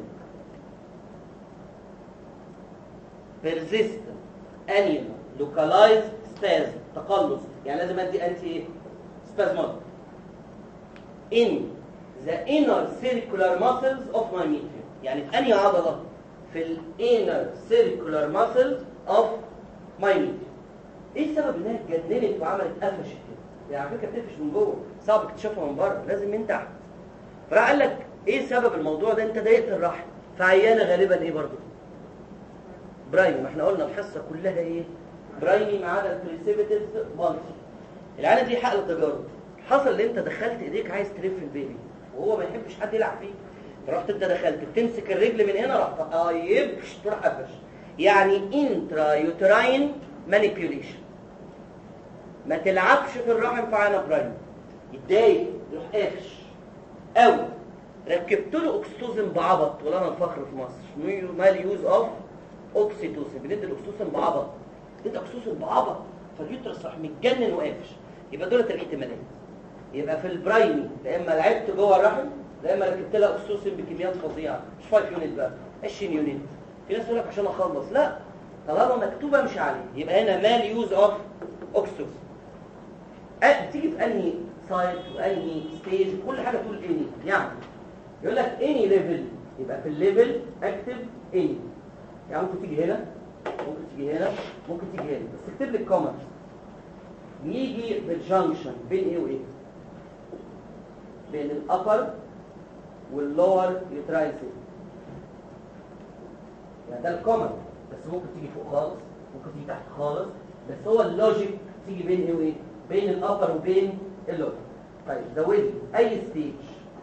بيرزيستنت انيولار لوكالايزد سبازم تقلص. يعني لازم ادي انتي ايه؟ سبازموتيك in the inner circular muscles of my medium. يعني في انهي عضله؟ في ال inner circular muscles of my medium. ايه السبب انها اتجننت وعملت قفشت كده؟ يعني على فكره بتقفش من جوه صعب اكتشافها من بره لازم من تحت. فراح قال لك ايه سبب الموضوع ده؟ انت ضايقت الرحم فعيانه غالبا ايه برضه؟ برايمي. ما احنا قلنا الحصه كلها ايه؟ برايمي ما عدا البريسيبيتيف مالتي. العيانه دي حقل تجارب. حصل ان انت دخلت ايديك عايز تلف البيبي وهو ما يحبش حد يلعب فيه فرحت انت دخلت بتمسك الرجل من هنا راح طيب تروح قفش. يعني انترا يوتراين مانيبيوليشن. ما تلعبش في الرحم في عينه برايم يتضايق يروح قافش او ركبت له اوكسيتوسين بعبط ولا الفخر في مصر مال يوز اوف اوكسيتوسين. بندي الاوكسيتوسين بعبط اديت اوكسيتوسين بعبط فاليوترس راح متجنن وقافش. يبقى دولت الاحتمالات. يبقى في البرايمي يا اما لعبت جوه الرحم يا اما ركبت لها اوكسيتوسين بكميات فظيعه مش خمسة يونت بقى عشرين يونت. في ناس تقول لك عشان اخلص لا طالما مكتوبه امشي عليه. يبقى هنا مال يوز اوف اوكسيتوسين. أه بتيجي في انهي سايت وانهي ستيج كل حاجه تقول اني يعني يقول لك اني ليفل. يبقى في الليفل اكتب اني يعني ممكن تيجي هنا ممكن تيجي هنا ممكن تيجي هنا بس اكتب لك كومنت. يجي بالجنكشن بين ايه وايه؟ بين الابر واللور يوتراين سيل. يعني ده الكومن بس ممكن تيجي فوق خالص ممكن تيجي تحت خالص بس هو اللوجيك تيجي بين ايه وايه؟ بين الابر وبين اللور. طيب زودي اي ستيج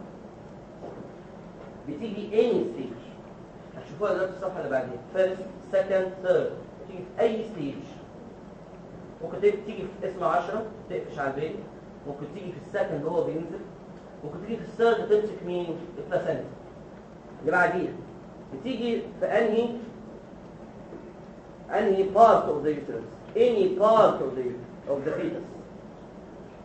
بتيجي اني ستيج هتشوفوها دلوقتي في الصفحه اللي بعديها فيرست سكند ثيرد بتيجي في اي ستيج. ممكن تيجي في اسم عشرة تقفش على البيبي ممكن تيجي في السكند وهو بينزل ممكن تيجي في الثيرد تمسك مين؟ البلاسنتا. اللي بعديها بتيجي في انهي انهي part of the uterus any part of the of the fetus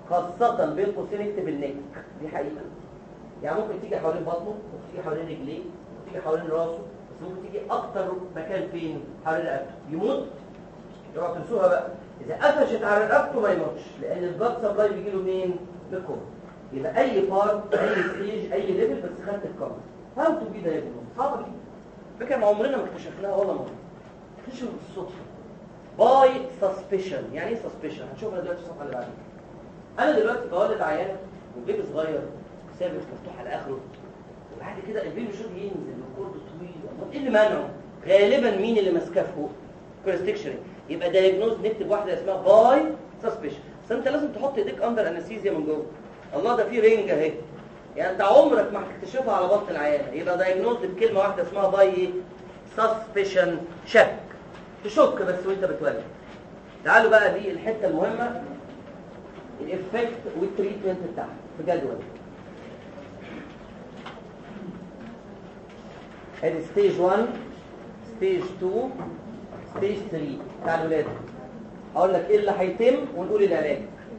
خاصة بين قوسين اكتب النك، دي حقيقة. يعني ممكن تيجي حوالين بطنه، ممكن تيجي حوالين رجليه، ممكن تيجي حوالين راسه، بس ممكن تيجي أكتر مكان فين؟ حوالين رقبته، يموت. اوعوا تنسوها بقى، إذا قفشت على رقبته ما يموتش، لأن البلاد سبلاي بيجي له منين؟ من الكور. يبقى أي بارت، أي ستيج، أي ليفل، بس خدت الكاميرا. هاو تو بي دايجنوز، صعبة جدا. فكرة ما عمرنا ما اكتشفناها ولا مرة. اكتشفوا بالصدفة. باي سسبشن، يعني ايه سسبشن؟ هنشوفها دلوقتي في الصفحة اللي بعدين. أنا دلوقتي بولد عيانة والبيبي صغير سابق مفتوح على آخره، وبعد كده البيبي شوف ينزل والكورد طويل، طب إيه اللي منعه؟ غالبا مين اللي ماسكاه فوق؟ كورستكشري. يبقى دايجنوز نكتب واحدة اسمها باي سسبشن. بس أنت لازم تحط إيديك أندر أنستيزيا من جوه. الله ده فيه رينج أهي. يعني أنت عمرك ما هتكتشفها على بطن العيانة. يبقى دايجنوز بكلمة واحدة اسمها باي إيه؟ سسبشن، شك. تشك بس وأنت بتولد. تعالوا بقى دي الحتة المهمة، الإفكت والتريتمنت بتاعها في جدول. ادي ستيج واحد، ستيج اتنين، ستيج تلاتة. تعالوا ولاد هقول لك ايه اللي هيتم ونقول العلاج.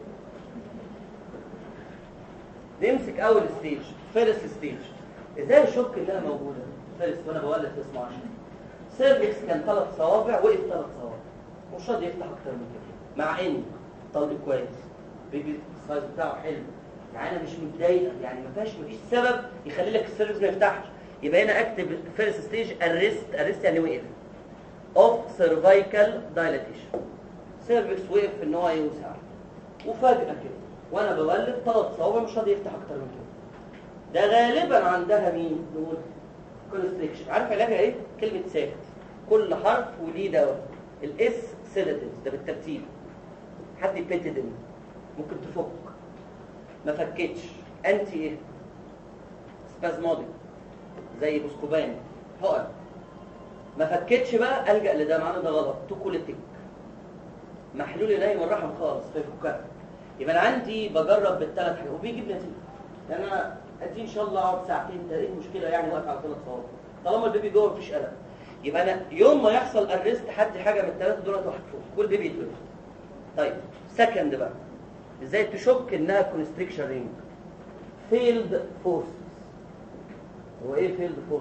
نمسك اول ستيج، فيرست ستيج. ازاي اشك انها موجوده؟ فيرست وانا بولد في اسمه عشرة. سيرفكس كان ثلاث صوابع، وقف ثلاث صوابع، مش راضي يفتح اكتر من كده، مع ان طول كويس، بيبي السايز بتاعه حلو، يعني انا مش متضايقه، يعني ما فيهاش مفيش سبب يخلي لك السيرفكس ما يفتحش. يبقى هنا اكتب فيرست ستيج ارست، ارست يعني وقف، اوف سيرفايكال دايلاتيشن. سيرفكس وقف ان هو يوسع، وفجاه كده وانا بولد ثلاث صوابع مش راضي يفتح اكتر من كده. ده غالبا عندها مين؟ نقول كونستريكشن. عارف علاجها ايه؟ كلمه ساكت، كل حرف وليه دواء. الاس سيداتيف ده بالترتيب. حد بيتيدين ممكن تفك، ما فكتش انتي ايه؟ سبازموديك زي بوسكوبان، حقن، ما فكتش بقى الجا لده، معناه ده غلط. توكوليتيك محلول ينايم الرحم خالص فيفكها. يبقى انا عندي بجرب بالثلاث حاجات وبيجيب نتيجه. يعني انا ادي ان شاء الله اقعد ساعتين، ايه المشكله يعني واقف على ثلاث صوابع طالما البيبي جوه مفيش قلق. يبقى انا يوم ما يحصل ارست حد حاجه من الثلاثه دولت واحد فوق، كل بيبي يتولد. طيب سكند بقى، ازاي تشك انها كونستريكشن رينج؟ فيلد فورس. هو ايه فيلد فورس؟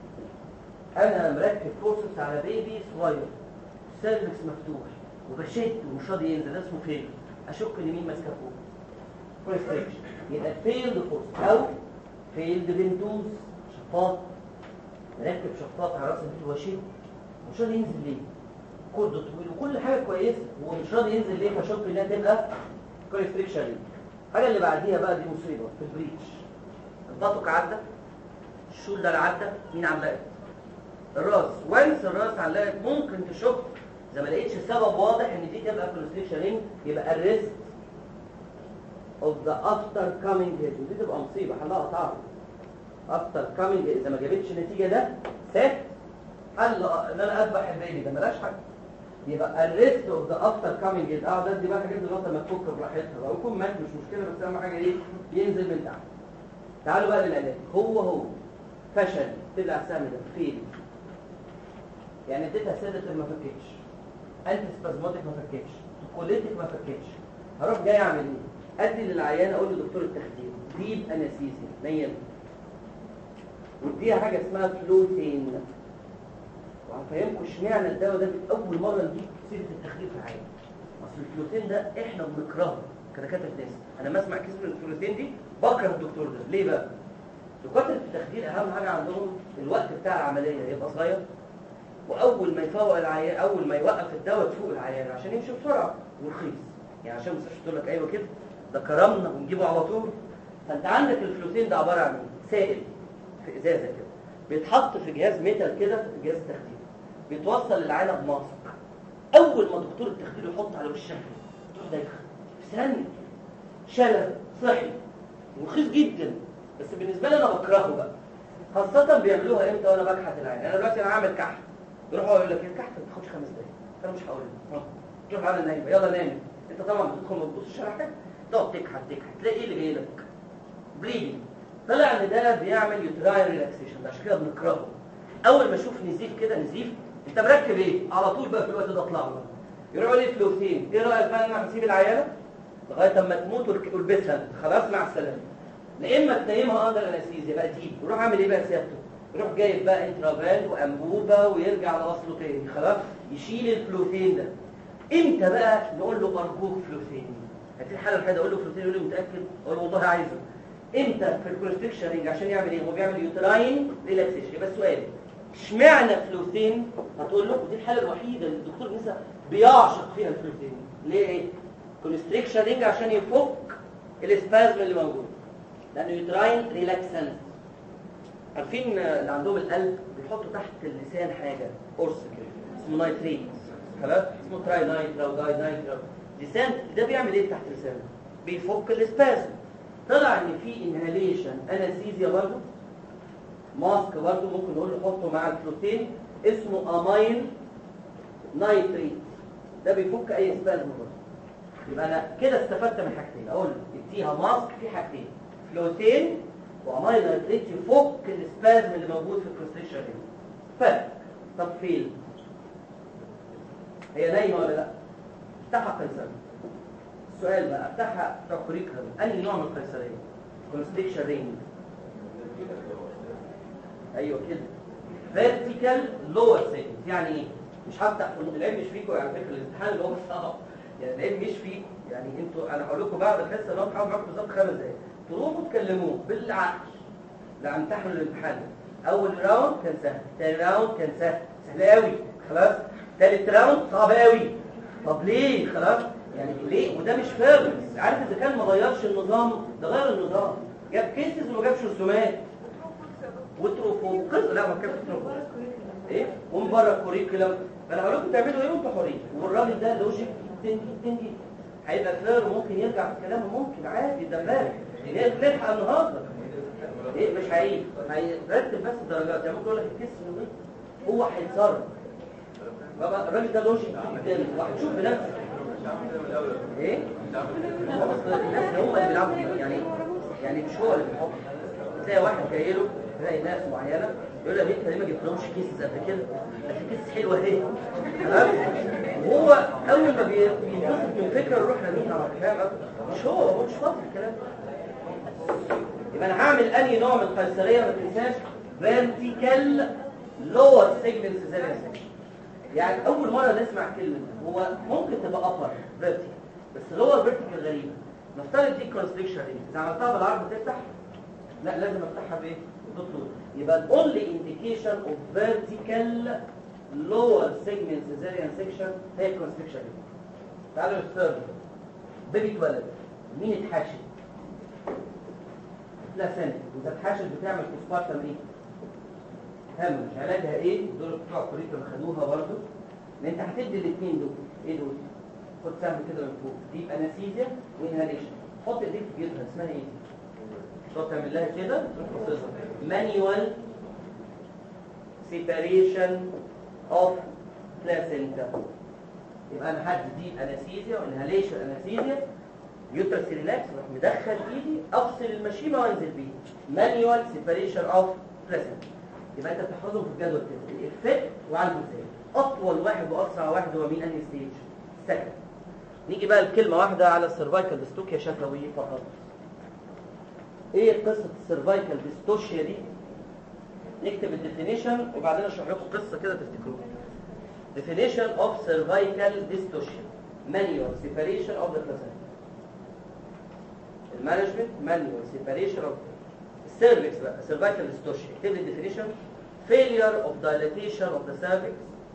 انا مركب فورسز على بيبي صغير، السيرفكس مفتوح وبشد ومش راضي ينزل، ده اسمه فيلد. اشك ان مين ماسكه فوق؟ كونستريكشن. يبقى فيلد فورس او فيلد فينتوز، شفاط، مركب شفاط على راس البيبي وشد ومش راضي ينزل ليه؟ كورد طويل وكل حاجه كويسه ومش راضي ينزل ليه؟ فشك انها تبقى كونستريكشن رينج. الحاجه اللي بعديها بقى دي مصيبه في البريتش. البطق عدى، الشولدر عدى، مين علقت؟ الراس. وانس الراس علقت ممكن تشك اذا ما لقيتش سبب واضح ان دي تبقى كونستريكشن رينج، يبقى الريست اوف ذا افتر كامينج هيد، ودي تبقى مصيبه حلها قطعها. افتر كامينج اذا ما جابتش نتيجه ده سات حل ان انا اذبح البيبي ده ملاش حاجه. يبقى الريست اوف ذا افتر كامينج هيد. اه دي بقى حاجات دلوقتي لما تفك براحتها بقى، ويكون مات مش مشكله، بس اهم حاجه ايه؟ ينزل من تحت. تعالوا بقى للعلاج. هو هو فشل، تبلع السهم ده فين؟ يعني اديتها سيداتيف ما فكتش، انتي سبازموتيك ما فكتش، توكوليتيك ما فكتش، هروح جاي اعمل ايه؟ ادي للعيان اقول له دكتور التخدير ديب انستيزيا نيم، واديها حاجه اسمها فلوتين. وهفهمكم اشمعنى الدواء ده في اول مره نجيب سيره التخدير في العيان. اصل الفلوتين ده احنا بنكرهه كدكاتره ناس. انا ما اسمع كلمه الفلوتين دي بكره الدكتور ده. ليه بقى؟ دكاتره التخدير اهم حاجه عندهم الوقت بتاع العمليه يبقى صغير، واول ما يفوق العيان، اول ما يوقف الدواء تفوق العيان عشان يمشي بسرعه ورخيص. يعني عشان المستشفى تقول لك ايوه كده ده كرمنا ونجيبه على طول. فانت عندك الفلوتين ده عباره عن سائل في ازازه كده، بيتحط في جهاز ميتال كده في جهاز التخدير، بيتوصل للعينه بماسك. اول ما دكتور التخدير يحط على وشك تروح دايخه في ثانيه، شلل صحي ورخيص جدا. بس بالنسبه لي انا بكرهه بقى، خاصه بيعملوها امتى وانا بكحت العين. انا دلوقتي انا عامل كحت، يروحوا يقول لك الكحت ما بتاخدش خمس دقايق، انا مش هقول لك تروح على النايمه يلا نام. انت طبعا بتدخل ما تبصش على حاجه، تقعد تكحت تكحت تلاقي ايه اللي جاي لك؟ بليدنج. طلع ان ده بيعمل يوتراين ريلاكسيشن، عشان كده بنكرهه. اول ما اشوف نزيف كده، نزيف انت مركب ايه؟ على طول بقى في الوقت ده اطلع له يروحوا لي فلوتين. ايه رايك بقى ان انا هسيب العيانه لغايه اما تموت والبسها خلاص مع السلامه. لا اما تنيمها اندر انستيزيا بقى تيجي يروح عامل ايه بقى سيادته؟ يروح جايب بقى انترافال وانبوبه ويرجع لوصله تاني خلاص يشيل الفلوتين ده. امتى بقى نقول له ارجوك فلوتين؟ هتيجي الحاله الوحيده اقول له فلوتين يقول لي متاكد؟ اقول له والله عايزه. امتى في الكونستريكشن رينج عشان يعمل ايه؟ هو بيعمل يوتراين ريلاكسيشن. يبقى السؤال اشمعنى فلوتين؟ هتقول له ودي الحاله الوحيده اللي الدكتور نسا بيعشق فيها الفلوتين. ليه ايه؟ كونستريكشن رينج عشان يفك الاسبازم اللي موجود لانه يوتراين ريلاكسنت. عارفين اللي عندهم القلب بيحطوا تحت اللسان حاجه قرص كده اسمه نايتريت خلاص اسمه تراي نايترا وداي نايترا. لسان ده بيعمل ايه تحت لسانه؟ بيفك الاسبازم. طلع ان في انهاليشن انستيزيا برضه ماسك برضه ممكن نقول له حطه مع الفلوتين اسمه اماين نايتريت. ده بيفك اي اسبازم برضه. يبقى انا كده استفدت من حاجتين. اقول اديها ماسك في حاجتين فلوتين واماين نايتريت يفك الاسبازم اللي موجود في الكونستريكشن رينج. فرق. طب فين؟ هي نايمه ولا لا؟ افتحها قيصريه. السؤال بقى افتحها بتوع كوريكولم انهي نوع من القيصريه؟ كونستريكشن رينج. ايوه كده فيرتيكال لور سيجمنت. يعني ايه؟ مش هفتح العيب مش فيكم على فكره الامتحان اللي هو صعب يعني العيب مش فيكم يعني انتوا انا هقول لكم بعد الحصه اللي هو هحاول معاكم بالظبط خمس دقايق تروحوا تكلموه بالعقل. لا امتحنوا الامتحان اول راوند كان سهل، ثاني راوند كان سهل سهل قوي خلاص، ثالث راوند صعب قوي. طب ليه؟ خلاص يعني ليه؟ وده مش فارس. عارف اذا كان ما غيرش النظام ده غير النظام جاب كيسز وما جابش رسومات وتروفوا قصه. لا ما كانش تروفوا ايه ومن بره الكوريكولم. انا هقول لكم تعملوا ايه وانتوا حرين. والراجل ده لوجيك جدا جدا هيبقى فير وممكن يرجع في كلامه ممكن عادي ده فارق نلحق النهارده ايه مش هيجي هيرتب بس الدرجات يعني ممكن يقول لك الكيس هو هيتصرف. بابا الراجل ده لوجيك جدا وهتشوف بنفسك ايه الناس هم اللي بيلعبوا يعني يعني مش هو اللي بيحط. تلاقي واحد جاي له تلاقي ناس معينه يقول لك انت ليه ما جبتلهمش كيسز قبل كده؟ ده في كيس حلوه اهي تمام. وهو اول ما بيتبسط من فكره يروح راميها فاهم. مش هو هو مش فاضي الكلام. يبقى انا هعمل انهي نوع من القيصريه ما تنساش فيرتيكال لور سيجمنت سيزاريان سيكشن. يعني اول مره نسمع كلمه هو ممكن تبقى ابر فيرتيكال بس لور فيرتيكال غريبه. نفترض دي كونستريكشن رينج اذا عملتها بالعرض تفتح لا لازم افتحها بايه؟ بالطول. يبقى the only indication of vertical lower segment cesarean section هي constriction رينج. تعالوا نفترض بيبي اتولد مين اتحاشت؟ بلاسنتا. واذا اتحاشت بتعمل بوستبارتم ايه؟ هامش. علاجها ايه؟ دول بتوع الكوريكولم خدوها برضه. ان انت هتدي الاثنين دول ايه دول؟ خد سهم كده من فوق ديب انستيزيا وانهاليشن. حط ايديك في جيبها اسمها ايه؟ تقعد تعمل لها كده مانيوال سيباريشن اوف بلاسنتا. يبقى انا هدي ديب انستيزيا وانهاليشن انستيزيا يوترس ريلاكس اروح مدخل ايدي افصل المشيمه وانزل بيه مانيوال سيباريشن اوف بلاسنتا. يبقى انت بتحفظهم في الجدول كده الافكت وعالجه ازاي. اطول واحد واسرع واحد هو مين؟ انهي ستيج؟ سكند. نيجي بقى الكلمه واحده على السيرفايكال ديستوكيا شفوي فقط. ايه قصه السيرفايكال ديستوشيا دي؟ نكتب الديفينيشن وبعدين اشرح لكم قصه كده تفتكروها. definition of cervical dystocia manual separation of the placenta. المانجمنت manual separation of السيرفكس بقى cervical dystocia. اكتب لي definition failure of dilatation of the cervix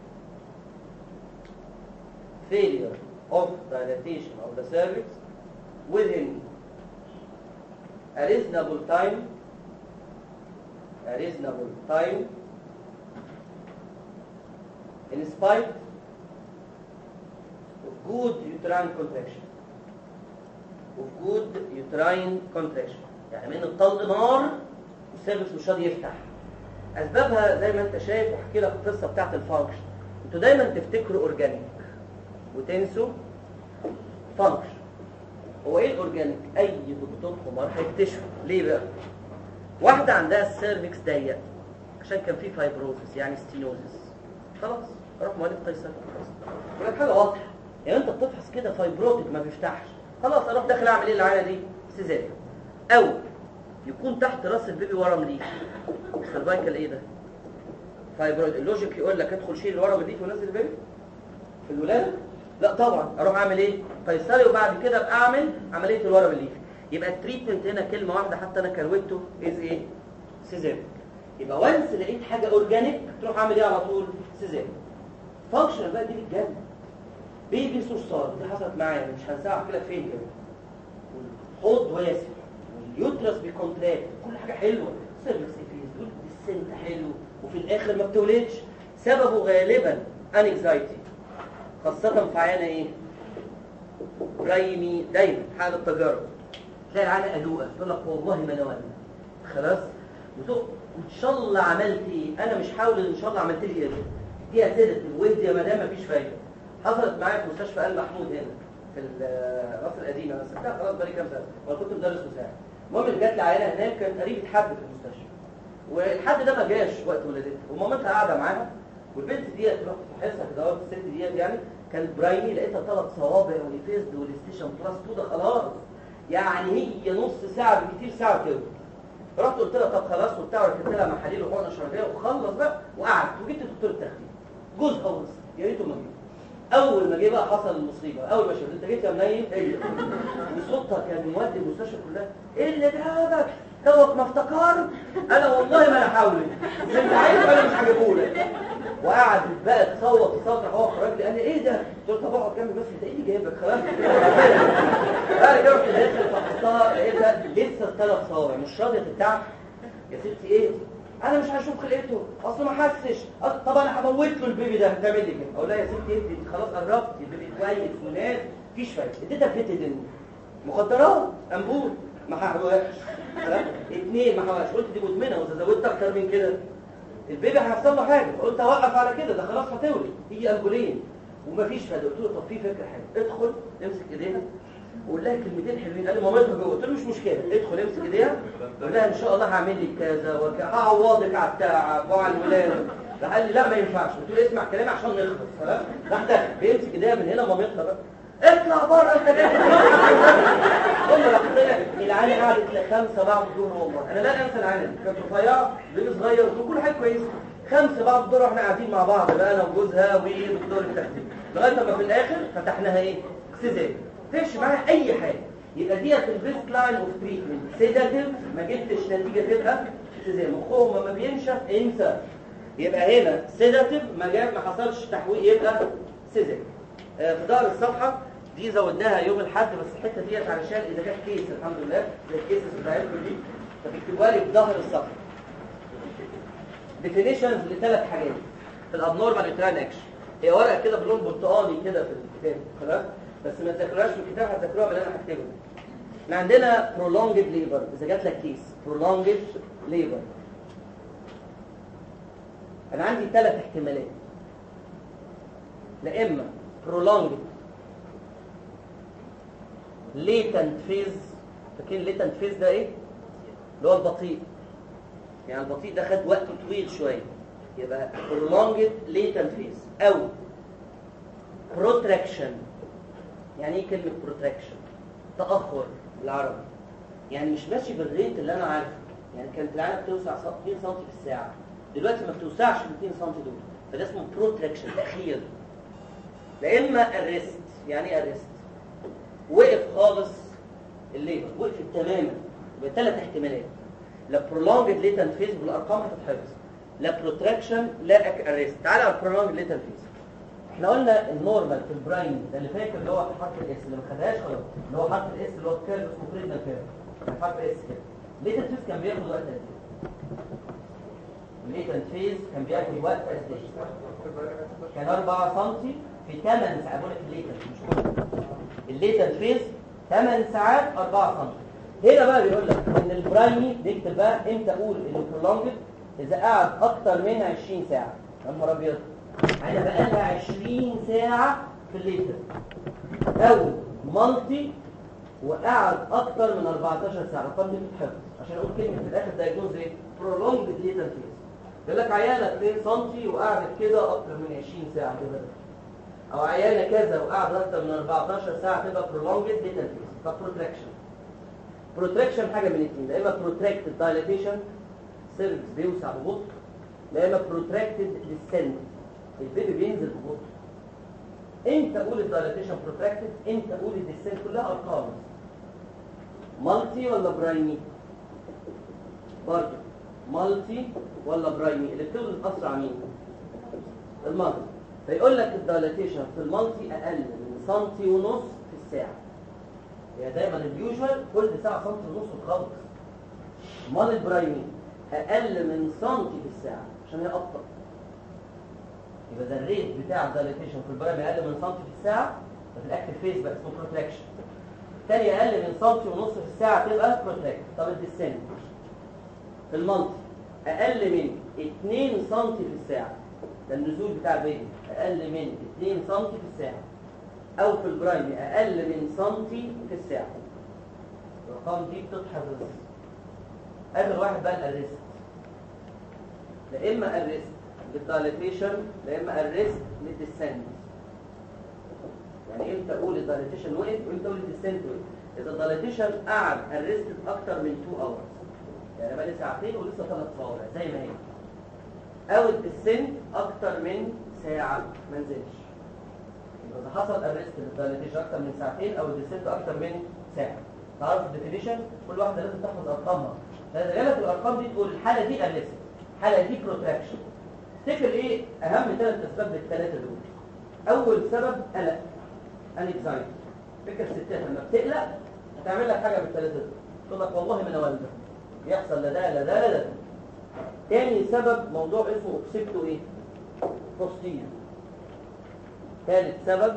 failure of dilatation of the cervix within a reasonable time a reasonable time in spite of good uterine contraction of good uterine contraction. يعني من الطلق نار والسيرفكس مش راضي يفتح. اسبابها زي ما انت شايف وحكي لك القصه بتاعت الفانكشن. انتوا دايما تفتكروا اورجانيك وتنسوا فانكشن. هو ايه الاورجانيك؟ اي دكتور حمار هيكتشفه. ليه بقى؟ واحده عندها السيرفكس ضيق عشان كان في فايبروزس يعني ستينوزس. خلاص اروح مولد قيصري. خلاص. حاجه واضحه. يعني انت بتفحص كده فايبروتك ما بيفتحش خلاص اروح داخل اعمل ايه العينه دي؟ سيزاريان. او يكون تحت راس البيبي ورم ليف. السيرفايكال ايه ده؟ فايبرويد. اللوجيك يقول لك ادخل شيل الورم الليف ونزل البيبي في الولاده؟ لا طبعا، اروح اعمل ايه؟ قيصري وبعد كده ابقى اعمل عمليه الورم الليف. يبقى التريتمنت هنا كلمه واحده حتى انا كروته از ايه؟ سيزاريان. يبقى وانس لقيت حاجه اورجانيك تروح اعمل ايه على طول؟ سيزاريان. فانكشنال بقى دي بتجنن. بيبي صرصار دي حصلت معايا مش هنساها، احكي لك فين كده. والحوض واسع واليوترس بيكونتراكت، كل حاجه حلوه، سيرفكس افيز والسنت حلو، وفي الاخر ما بتولدش. سببه غالبا انكزايتي، خاصه في عيانه ايه؟ برايمي. دايما حاله التجارب تلاقي العيانه قلوقه تقول لك والله ما انا وانا خلاص، وتقول ان شاء الله عملت ايه؟ انا مش حاول ان شاء الله عملت لي ايه؟ دي اسئله الويد يا مدام مفيش فايده. حصلت معايا في مستشفى ال محمود هنا في مصر القديمه، انا سبتها خلاص بقالي كام سنه وانا كنت مدرس مساعد. المهم اللي جات لي عيانه هناك كانت قريبه حد في المستشفى، والحد ده ما جاش وقت ولادتها، ومامتها قاعده معاها، والبنت ديت رحت فحصها كده اهو، الست ديت يعني كانت برايمي، لقيتها ثلاث صوابع وليفيزد والستيشن بلس تو ده خلاص، يعني هي نص ساعه بالكتير ساعه كده. رحت قلت لها طب خلاص وبتاع، وركبت لها محاليل وحقنه شرجيه وخلص بقى، وقعدت وجبت دكتور التخدير جوزها ونص، يا ريته ما جه. اول ما جه بقى حصل المصيبه، اول ما شفت انت جيت يا منيل هي وصوتها كان مودي المستشفى كلها، ايه اللي جابك؟ دوت ما افتكرت انا والله ما انا حاولت، انت عارف انا مش هجيبهولك. وقعدت بقى تصوت تصوت، هو خرج لي قال لي ايه ده؟ قلت له طب اقعد جنبي بس، انت ايه اللي جايبك؟ خلاص بعد كده رحت داخل فحصتها لقيتها لسه الثلاث صوابع مش راضيه تتعب. يا ستي ايه؟ انا مش هشوف خلقته، اصله ما حسش. طب انا هموت له البيبي ده، هتعمل لي كده؟ اقول لها يا ستي انت خلاص قربت، البيبي كويس وناس مفيش فايده. اديتها بتدن مخدرات انبول ما حرقهاش، اثنين ما حرقهاش، قلت دي مدمنه واذا زودت اكتر من كده البيبي هيحصل له حاجه، قلت اوقف على كده، ده خلاص هتولد، تيجي انبولين ومفيش فايده. قلت له طب في فكره حلوه، ادخل امسك ايديها وقول لها كلمتين حلوين. قال لي مامتها جوه. قلت له مش مشكله، ادخل امسك ايديها قول لها ان شاء الله هعمل لك كذا وكذا، هعوضك على التعب وعلى الولاده. راح قال لي لا ما ينفعش. قلت له اسمع كلامي عشان نخلص خلاص. راح دخل بيمسك ايديها من هنا، مامتها بقى اطلع بره انت جاي والله. راح طلع العيال قعدت لخمسه بعد الظهر، والله انا لا انسى العيال دي، كانت رفيعه بيبي صغير وكل حاجه كويسه. خمسه بعد الظهر احنا قاعدين مع بعض بقى انا وجوزها ودكتور التخدير، لغايه ما في الاخر فتحناها ايه؟ سيزاريان. مفيش معاها اي حاجه. يبقى ديت البيست لاين اوف تريتمنت، سيداتيف ما جبتش نتيجه تبقى سيزاريان، مخهم ما بينشف انسى. يبقى هنا سيداتيف ما جاب ما حصلش تحويل يبقى سيزاريان. آه في ظهر الصفحه دي زودناها يوم الاحد، بس الحته ديت علشان اذا كانت كيس الحمد لله زي الكيسز بتاعتكم دي فتكتبوها لي في ظهر الصفحه. ديفينيشنز لثلاث حاجات في الابنورمال يوتراين اكشن. هي ورقه كده بلون برتقالي كده في الكتاب خلاص، بس ما تذاكروهاش في الكتاب، هتذاكروها من اللي انا هكتبه. احنا عندنا prolonged labor، اذا جات لك كيس prolonged labor انا عندي ثلاث احتمالات. لا اما prolonged latent phase، فاكرين latent phase ده ايه؟ اللي هو البطيء، يعني البطيء ده خد وقت طويل شويه، يبقى prolonged latent phase. او protraction. يعني ايه كلمه protraction؟ تاخر بالعربي، يعني مش ماشي بالريت اللي انا عارفه. يعني كانت العينه بتوسع اثنين سم في الساعه، دلوقتي ما بتوسعش ب اثنين سم دول، فده اسمه protraction، تاخير. لا اما arrest. يعني ايه arrest؟ وقف خالص الليبر، وقفت تماما. يبقى ثلاث احتمالات، لا prolonged latent phase بالارقام هتتحفظ، لا protraction لا arrest. تعالى على prolonged latent phase. احنا قلنا النورمال في البرايم ده اللي فاكر اللي هو حرف الاس، اللي ما خدهاش خلاص، اللي هو حرف الاس اللي هو الكيرف اسمه فريدمان كيرف، حرف اس كده. الليتنت فيز كان بياخد وقت قد ايه؟ الليتنت فيز كان بياخد وقت قد ايه؟ كان أربعة سم في ثمان ساعات. بقول لك الليتنت مش كله، الليتنت فيز ثمان ساعات أربعة سم. هنا بقى بيقول لك ان البرايمي نكتب بقى امتى اقول انه برولونجد؟ اذا قعد اكتر من عشرين ساعه. يا نهار ابيض، انا بقى لها عشرين ساعه في الليتر. او مالتي وقعد اكتر من أربعتاشر ساعه. طب دي بتتحفظ عشان اقول كلمه في الاخر دايجنوز ايه؟ برولونجد ليتر فيز. يقول لك عياله اثنين سم وقعدت كده اكتر من عشرين ساعه كده. او عيانه كذا وقعد اكتر من أربعتاشر ساعه تبقى prolonged latent phase فبروتراكشن. بروتراكشن حاجه من الاثنين، يا اما protracted dilatation سيرفكس بيوسع ببطء، يا اما protracted descent البيبي بينزل ببطء. انت قول الدايلاتيشن protracted، انت قول الديسنت، كلها ارقام. مالتي ولا برايمي؟ برضه مالتي ولا برايمي؟ اللي بتولد اسرع مين؟ المالتي. فيقول لك الدايلاتيشن في المالتي اقل من سنتي ونص في الساعه. هي يعني دايما اليوجوال كل ساعه سنتي ونص وتخلص. امال البرايمي اقل من سنتي في الساعه عشان هي ابطا. يبقى ده الريت بتاع الدايلاتيشن في البرايمي اقل من سنتي في الساعه، ففي الاكتف فيز بقى اسمه بروتراكشن. الثانيه اقل من سنتي ونص في الساعه تبقى بروتراكت. طب الديسنت في المالتي اقل من اتنين سنتي في الساعه، ده النزول بتاع البيبي اقل من اتنين سنتي في الساعه، او في البرايمي اقل من سنتي في الساعه. الارقام دي بتتحفظ. اخر واحد بقى الارست، لا اما ارست للدايلاتيشن لا اما ارست للديسنت. يعني امتى اقول الدايلاتيشن وقف وامتى اقول الديسنت وقف؟ اذا الدايلاتيشن قعد ارستد اكتر من اتنين اورز، يعني بقى لي ساعتين ولسه ثلاث صوابع زي ما هي، او الديسنت اكتر من ساعه ما نزلش. يبقى اذا حصل ارست للدايلاتيشن اكتر من ساعتين او الديسنت اكتر من ساعه، تعرف الديفينيشن كل واحده لازم تحفظ ارقامها. فاذا جالك الارقام دي تقول الحاله دي ارست، الحاله دي بروتراكشن. تفتكر ايه اهم ثلاث اسباب للثلاثه دول؟ اول سبب قلق، انكزايتي. فكر الستات لما بتقلق هتعمل لك حاجه بالثلاثه دول، تقول لك والله ما انا والده، يحصل لا ده لا ده لا ده. تاني سبب موضوع اسمه اوكسيبتو ايه؟ بوستير. ثالث سبب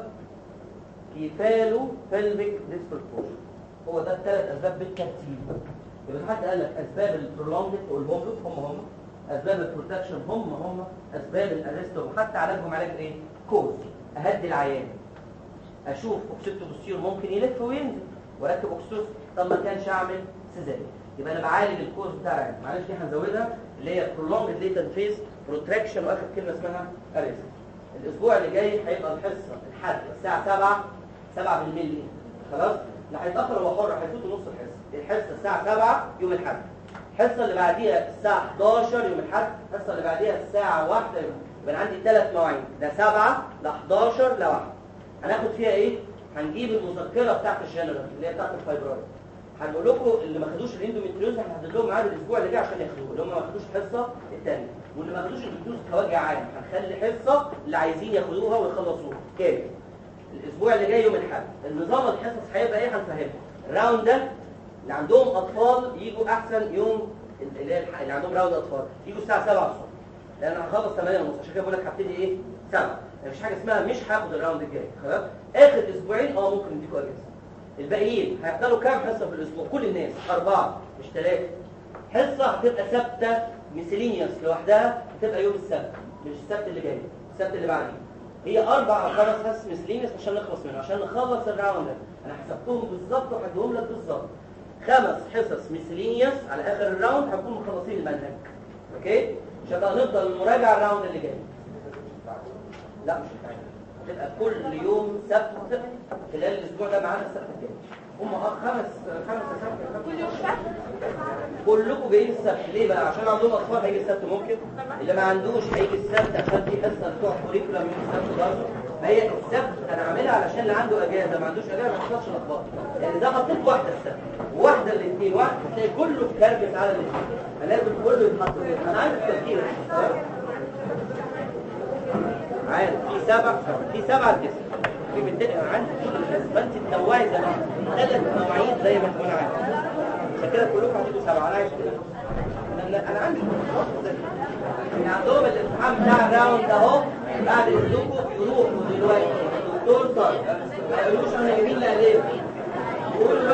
كيفالو بلفيك ديسبروبورشن. هو ده الثلاث اسباب بالترتيب. يبقى حد قال لك اسباب البرولونجد تقولهم له هم هم، اسباب البروتكشن هم هم، اسباب الارست وحتى علاجهم علاج ايه؟ كوز. اهدي العيان، اشوف اوكسيبتو بوستير ممكن يلف وينزل واركب اوكسيتوس، طب ما كانش اعمل سيزاريان. يبقى انا بعالج الكوز بتاعي. معلش دي هنزودها اللي هي prolonged latent phase protraction، واخر كلمه اسمها ارست. الاسبوع اللي جاي هيبقى الحصه الحد الساعه سبعة سبعة بالملي، خلاص؟ اللي هيتاخر هو حر، هيفوت نص الحصه. الحصه الساعه سبعة يوم الاحد، الحصه اللي بعديها الساعه حداشر يوم الاحد، الحصه اللي بعديها الساعه واحدة يوم. يبقى انا عندي ثلاث مواعيد، ده سبعة ل حداشر ل واحدة. هناخد فيها ايه؟ هنجيب المذكره بتاعت الجنرال اللي هي بتاعت الفايبرويد. هنقول لكم اللي ما خدوش الاندوميتريوز هنحدد لهم ميعاد الاسبوع اللي جاي عشان ياخدوه، اللي هم ما خدوش الحصه الثانيه، واللي ما خدوش الاندوميتريوز كوجع عام هنخلي حصه اللي عايزين ياخدوها ويخلصوها كامل. الاسبوع اللي جاي يوم الاحد النظام الحصص هيبقى ايه؟ هنفهمكم. الراوند ده اللي عندهم اطفال يجوا احسن يوم، اللي هي اللي عندهم راوند اطفال يجوا الساعه سبعة الصبح، لان انا هخلص ثمانية ونص، عشان كده بقول لك هبتدي ايه؟ سبعة. مفيش حاجه اسمها مش هاخد الراوند الجاي، خلاص؟ اخر اسبوعين اه ممكن نديكوا اجازه. الباقيين هيحضروا كام حصه في الاسبوع؟ كل الناس اربعه مش ثلاثه. حصه هتبقى ثابته ميسيلينيوس لوحدها، هتبقى يوم السبت، مش السبت اللي جاي، السبت اللي بعديه. هي اربع او خمس حصص ميسيلينيوس عشان نخلص منه، عشان نخلص الراوند ده. انا حسبتهم بالظبط وهديهم لك بالظبط. خمس حصص ميسيلينيوس على اخر الراوند هنكون مخلصين المنهج. اوكي؟ عشان نفضل المراجعه الراوند اللي جاي. لا مش هتعمل. هتبقى كل يوم سبت هتبقى خلال الاسبوع ده معانا السبت الجاي. هم خمس خمس سبت كل يوم سبت. كلكم جايين السبت ليه بقى؟ عشان عندهم اطفال هيجي السبت ممكن، اللي ما عندوش هيجي السبت عشان في حصه بتوع كوريكولم يوم السبت برضه. فهي السبت انا عاملها علشان اللي عنده اجازه ما عندوش اجازه ما يحصلش لخبطه. يعني اذا حطيت واحده السبت وواحده الاثنين واحده هتلاقي كله اتكربت على الاثنين. لازم كله يتحط. انا عايز التفكير عارف في سبع في سبعة تسع في بالدنيا عندي كل الناس فانت تنوعي زي ما ثلاث مواعيد زي ما تكون عارف. عشان كده كلكم هتبقوا سبعة. انا عايز كده انا انا عندي يعني عندهم الامتحان بتاع الراوند اهو بعد اذنكم يروحوا دلوقتي الدكتور طارق ما يقولوش احنا جايبين لقليل، يقولوا